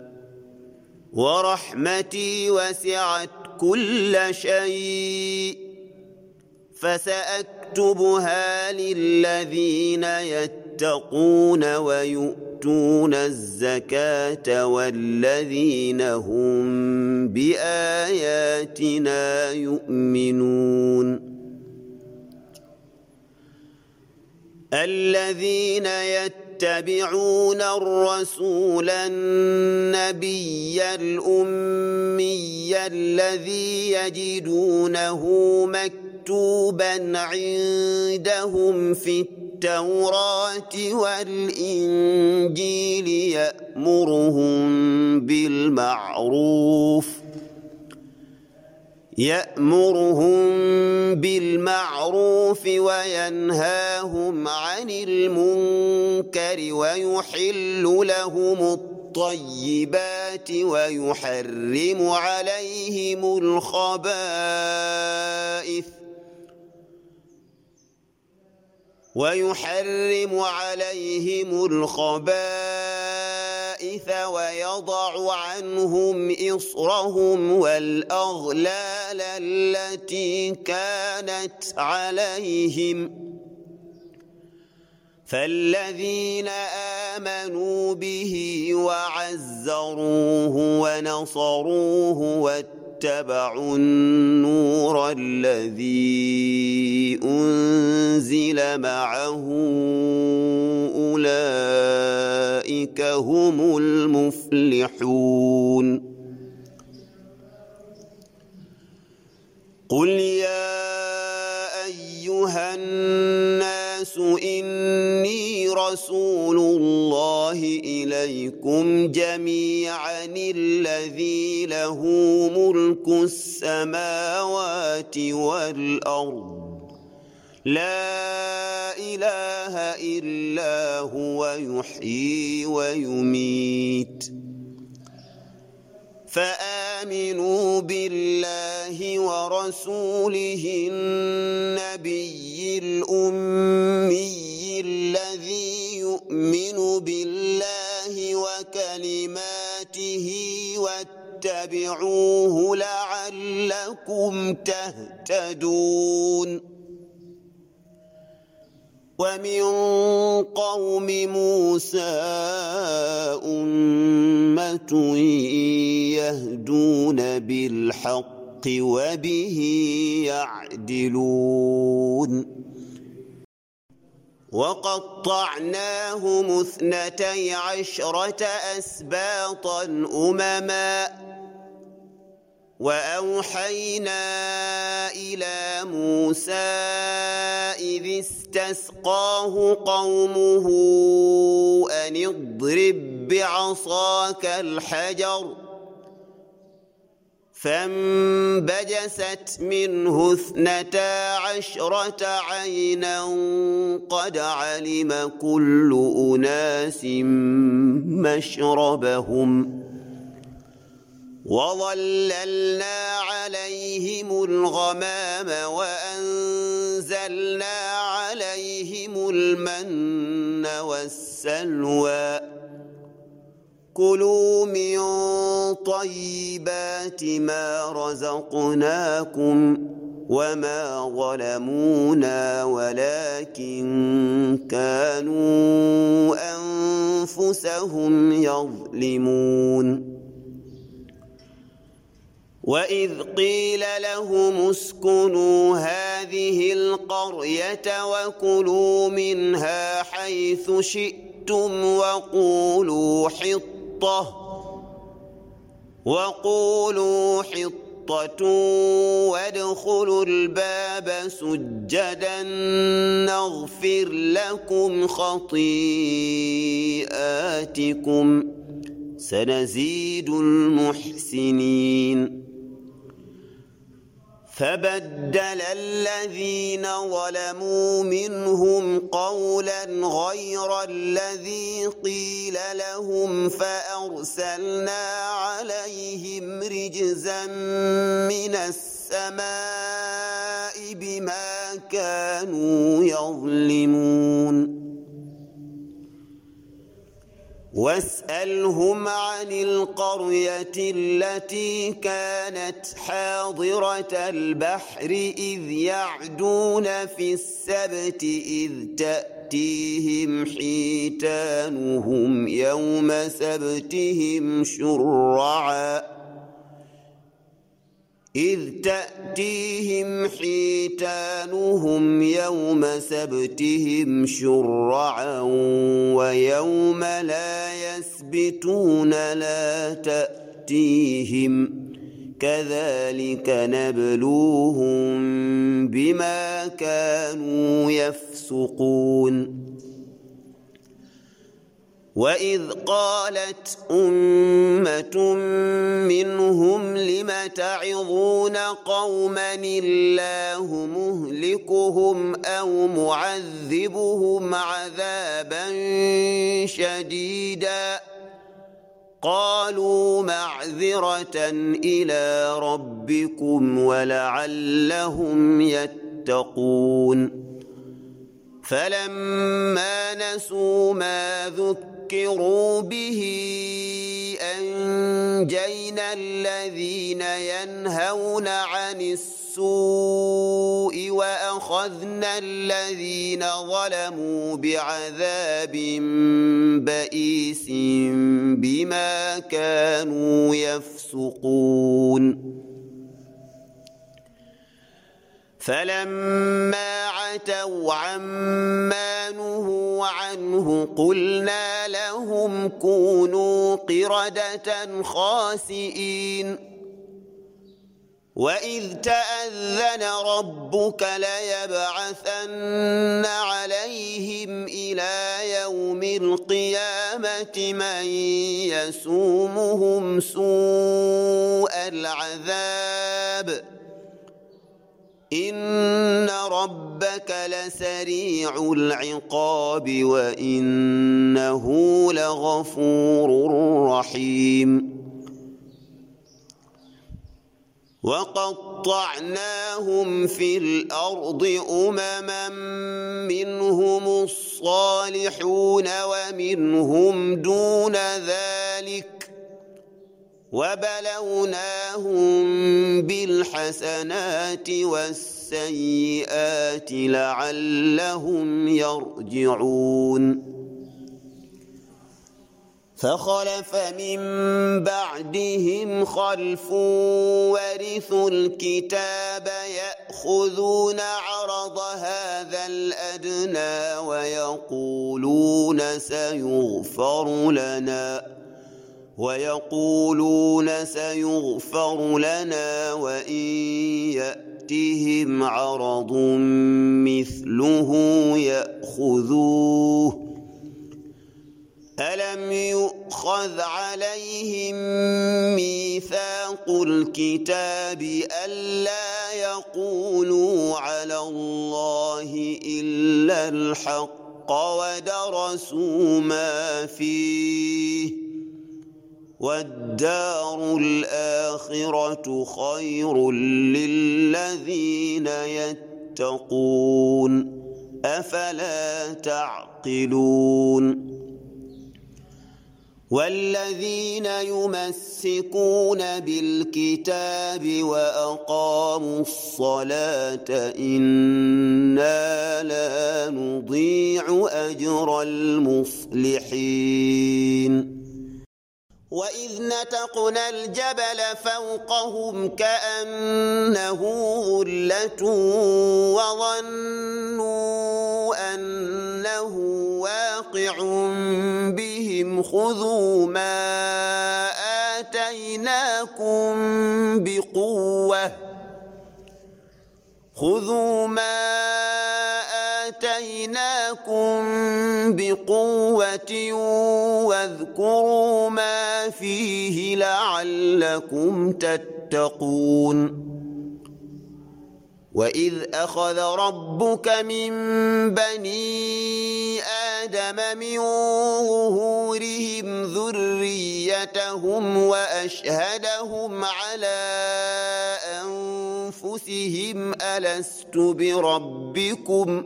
ورحمتي وسعت كل شيء فسأكتبها للذين يتقون ويؤتون الزكاة والذين هم بآياتنا يؤمنون الذين يتبعون الرسول النبي الأمي الذي يجدونه مكتوبا عندهم في التوراة والإنجيل يأمرهم بالمعروف وينهاهم عن المنكر ويحل لهم الطيبات ويحرم عليهم الخبائث ويضع عنهم إصرهم والأغلال التي كانت عليهم فالذين آمنوا به وعزروه ونصروه واتبعوا الذي أنزل معه أولئك هم المفلحون قل يا أيها الناس إني رسول الله إليكم جميعا الذي له ملك السماوات والأرض لا إله إلا هو يحيي ويميت فآمنوا بالله ورسوله النبي الأمي الذي يؤمن بالله وكلماته واتبعوه لعلكم تهتدون ومن قوم موسى أمة يهدون بالحق وبه يعدلون وقطعناهم 12 أسباطا أمما وأوحينا إلى موسى إذ استسقاه قومه أن اضرب بعصاك الحجر فانبجست منه 12 عينا قد علم كل أناس مشربهم وظللنا عليهم الغمام وأنزلنا عليهم المن والسلوى كلوا من طيبات ما رزقناكم وما ظلمونا ولكن كانوا أنفسهم يظلمون وإذ قيل لهم اسكنوا هذه القرية وكلوا منها حيث شئتم وقولوا حطة وادخلوا الباب سجدا نغفر لكم خطيئاتكم سنزيد المحسنين فبدل الذين ظلموا منهم قولا غير الذي قيل لهم فأرسلنا عليهم رجزا من السماء بما كانوا يظلمون واسألهم عن القرية التي كانت حاضرة البحر إذ يعدون في السبت إذ تأتيهم حيتانهم يوم سبتهم شرعا ويوم لا يسبتون لا تأتيهم كذلك نبلوهم بما كانوا يفسقون وإذ قالت أمة منهم لم تعظون قوما الله مهلكهم أو معذبهم عذابا شديدا قالوا معذرة إلى ربكم ولعلهم يتقون فلما نسوا ما ذكروا به أنجينا الذين ينهون عن السوء وأخذنا الذين ظلموا بعذاب بئيس بما كانوا يفسقون فلما عتوا عما نهوا عنه قلنا لهم كونوا قردة خاسئين وإذ تأذن ربك ليبعثن عليهم إلى يوم القيامة من يسومهم سوء العذاب إن ربك لسريع العقاب وإنه لغفور رحيم وقطعناهم في الأرض أمما منهم الصالحون ومنهم دون ذلك وبلوناهم بالحسنات والسيئات لعلهم يرجعون فخلف من بعدهم خلف ورثوا الكتاب يأخذون عرض هذا الأدنى ويقولون سيغفر لنا وإن يأتهم عرض مثله يأخذوه ألم يؤخذ عليهم ميثاق الكتاب ألا يقولوا على الله إلا الحق ودرسوا ما فيه والدار الآخرة خير للذين يتقون أفلا تعقلون والذين يمسكون بالكتاب وأقاموا الصلاة إنا لا نضيع أجر المصلحين وإذ نتقنا الجبل فوقهم كأنه ظلة وظنوا أنه واقع بهم خذوا ما آتيناكم بقوة واذكروا ما فيه لعلكم تتقون وإذ أخذ ربك من بني آدم من ظهورهم ذريتهم وأشهدهم على أنفسهم ألست بربكم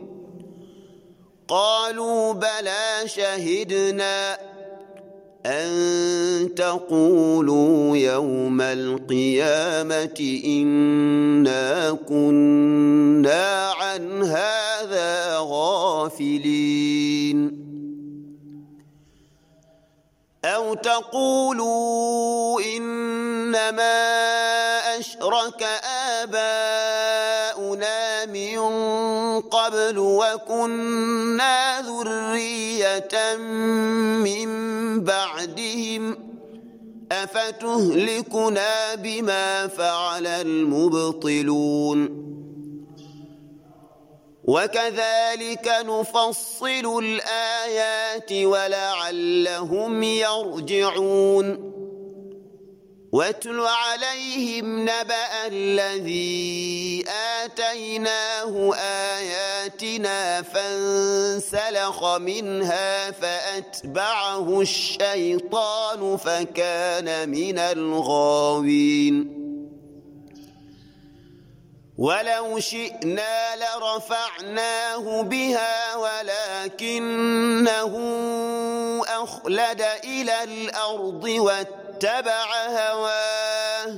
قالوا بلى شهدنا أن تقولوا يوم القيامة إنا كنا عن هذا غافلين أو تقولوا إنما أشرك آباؤنا من قبل وكنا ذرية من بعدهم أفتهلكنا بما فعل المبطلون وكذلك نفصل الآيات ولعلهم يرجعون واتل عليهم نبأ الذي آتيناه آياتنا فانسلخ منها فأتبعه الشيطان فكان من الغاوين ولو شئنا لرفعناه بها ولكنه أخلد إلى الأرض واتبع هواه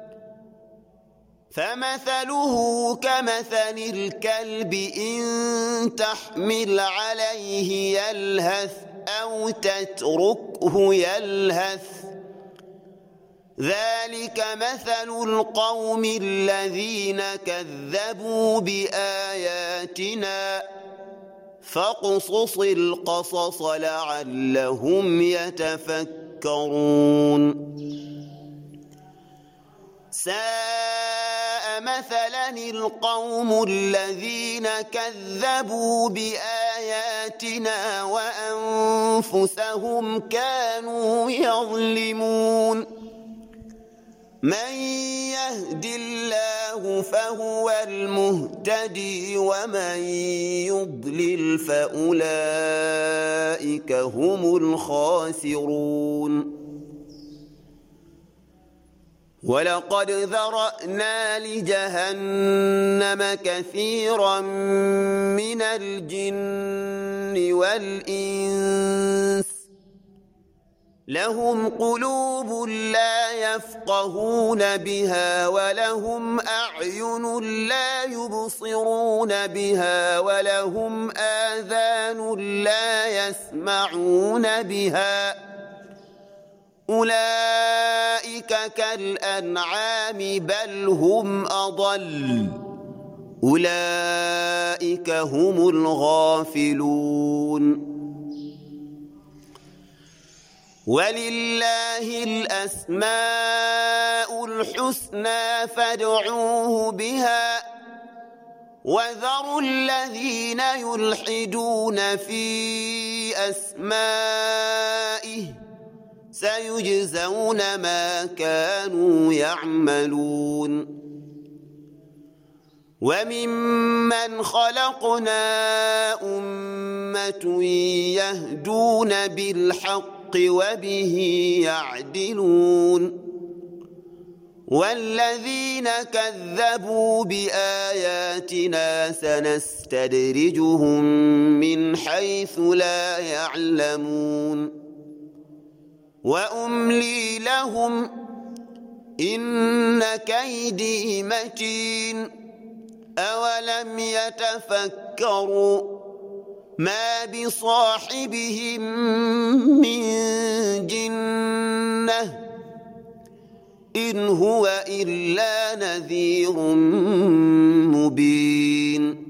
فمثله كمثل الكلب إن تحمل عليه يلهث أو تتركه يلهث ذلك مثل القوم الذين كذبوا بآياتنا فاقصص القصص لعلهم يتفكرون ساء مثلا القوم الذين كذبوا بآياتنا وأنفسهم كانوا يظلمون من يهد الله فهو المهتدي ومن يضلل فأولئك هم الخاسرون ولقد ذرأنا لجهنم كثيرا من الجن والإنس لهم قلوب لا يفقهون بها ولهم أعين لا يبصرون بها ولهم آذان لا يسمعون بها أولئك كالأنعام بل هم أضل أولئك هم الغافلون ولله الأسماء الحسنى فادعوه بها وذروا الذين يلحدون في أسمائه سيجزون ما كانوا يعملون وممن خلقنا أمة يهدون بالحق وبه يعدلون والذين كذبوا بآياتنا سنستدرجهم من حيث لا يعلمون وأملي لهم إن كيدي متين أولم يتفكروا ما بصاحبهم من جنة إن هو إلا نذير مبين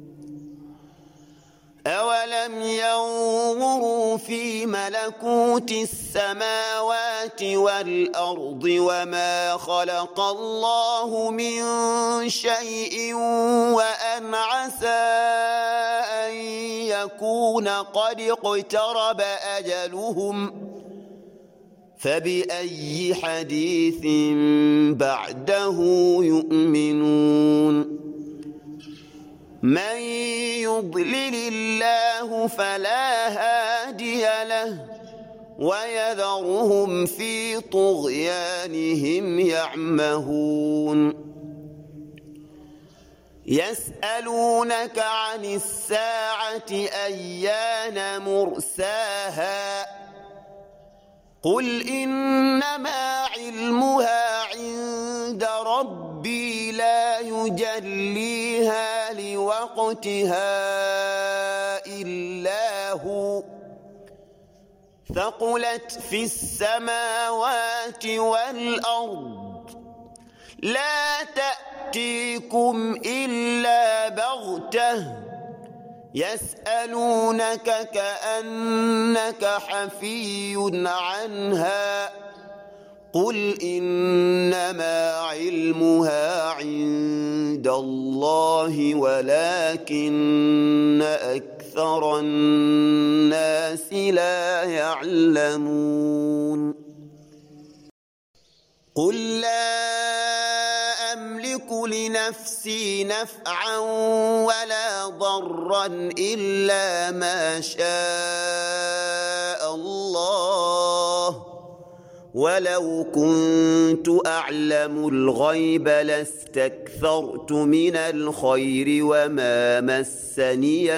أولم ينظروا في ملكوت السماوات والأرض وما خلق الله من شيء وأن عسى أن يكون قد اقترب أجلهم فبأي حديث بعده يؤمنون من يضلل الله فلا هادي له ويذرهم في طغيانهم يعمهون يسألونك عن الساعة أيان مرساها قل إنما علمها عند ربي لا يجليها لوقتها إلا هو ثقلت في السماوات والأرض لا تأتيكم إلا بغتة يسألونك كأنك حفي عنها قل إنما علمها عند الله ولكن أكثر الناس لا يعلمون قل لا أملك لنفسي نفعا ولا ضرا إلا ما شاء الله ولو كنت أعلم الغيب لاستكثرت من الخير وما مسني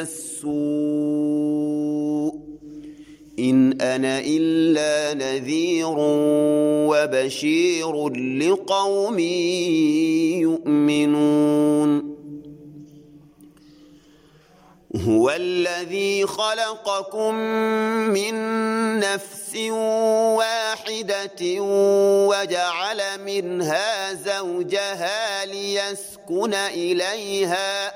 السوء إن أنا إلا نذير وبشير لقوم يؤمنون هو والذي خلقكم من نفس واحدة وجعل منها زوجها ليسكن إليها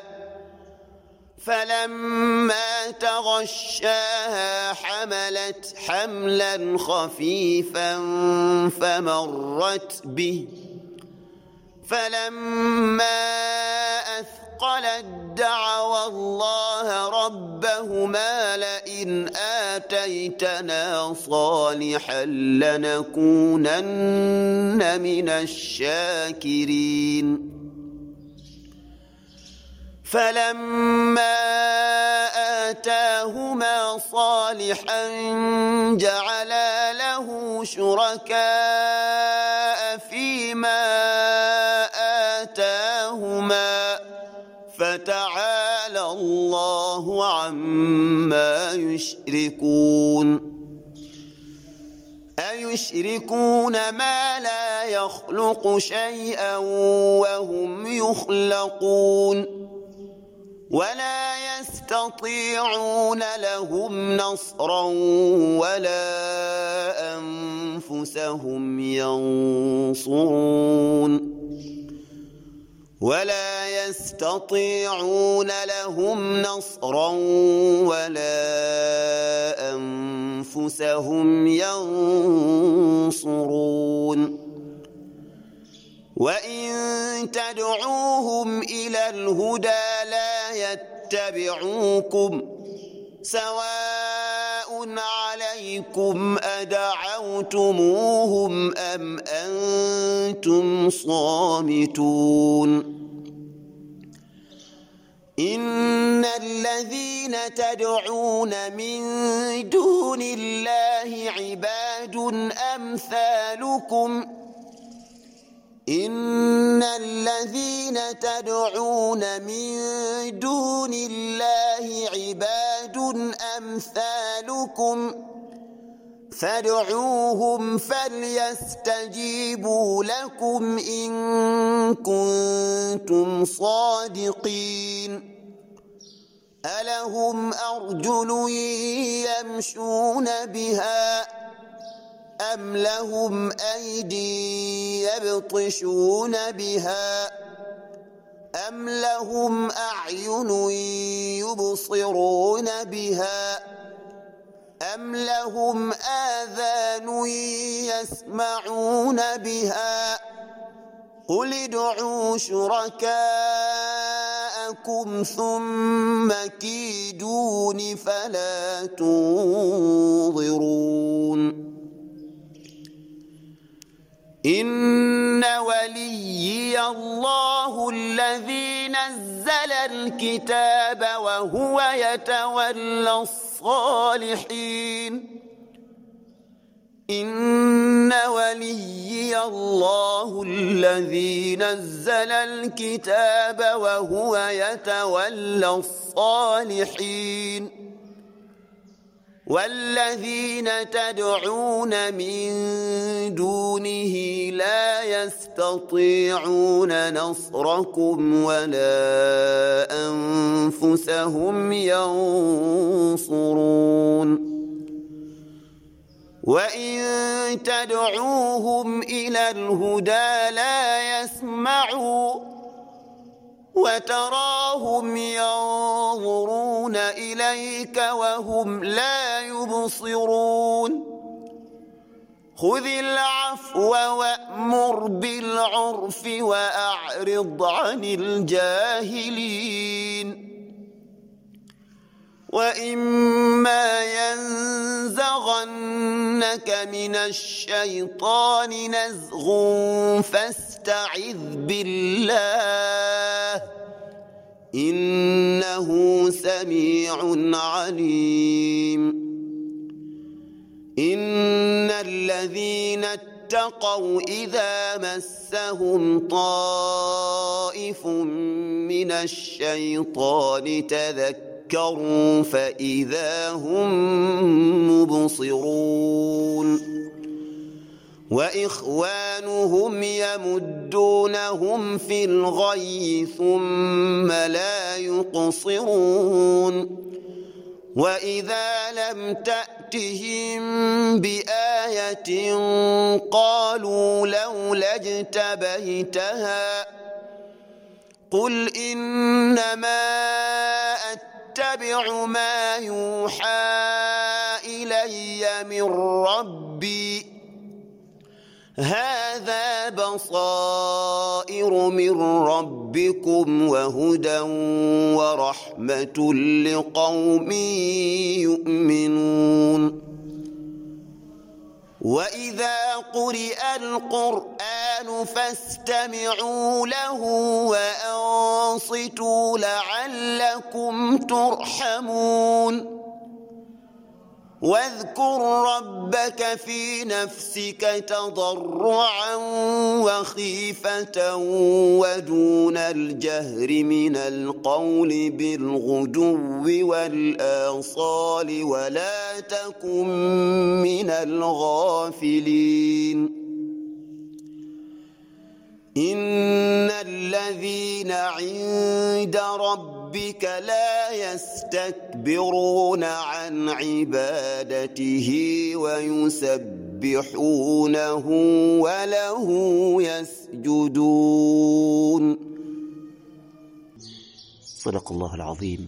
فلما تغشاها حملت حملا خفيفا فمرت به فلما أثقلت دعوا الله ربهما لئن آتيتنا صالحا لنكونن من الشاكرين فلما آتاهما صالحا جعلا له شركاء فيما آتاهما فتعالى الله عما يشركون أيشركون ما لا يخلق شيئا وهم يخلقون ولا يستطيعون لهم نصرا ولا أنفسهم ينصرون ولا يستطيعون لهم نصرا ولا أنفسهم ينصرون وإن تدعوهم إلى الهدى لا يتبعوكم سواء عليكم أدعوتموهم أم أنتم صامتون إن الذين تدعون من دون الله عباد أمثالكم إن الذين تدعون من دون الله عباد أمثالكم فادعوهم فليستجيبوا لكم إن كنتم صادقين ألهم أرجل يمشون بها أم لهم أيدي يبطشون بها أم لهم أعين يبصرون بها أم لهم آذان يسمعون بها قل ادعوا شركاءكم ثم كيدون فلا تنظرون إن وليي الله الذي نزل الكتاب وهو يتولى الصالحين إن وليي الله الذي نزل الكتاب وهو يتولى الصالحين والذين تدعون من دونه لا يستطيعون نصركم ولا أنفسهم ينصرون وإن تدعوهم إلى الهدى لا يسمعوا وتراهم ينظرون إليك وهم لا يبصرون خذ العفو وأمر بالعرف وأعرض عن الجاهلين وإما ينزغنك من الشيطان نزغ فاستعذ بالله إنه سميع عليم إن الذين اتقوا إذا مسهم طائف من الشيطان تذكروا فإذا هم مبصرون وإخوانهم يمدونهم في الغي ثم لا يقصرون وإذا لم تأتهم بآية قالوا لولا اجتبيتها قل إنما أتبع ما يوحى إلي من ربي هذا بصائر من ربكم وهدى ورحمة لقوم يؤمنون وإذا قرئ القرآن فاستمعوا له وأنصتوا لعلكم ترحمون واذكر ربك في نفسك تضرعا وخيفة ودون الجهر من القول بالغدو والآصال ولا تكن من الغافلين إن الذين عند ربك لا يستكبرون عن عبادته ويسبحونه وله يسجدون. صدق الله العظيم.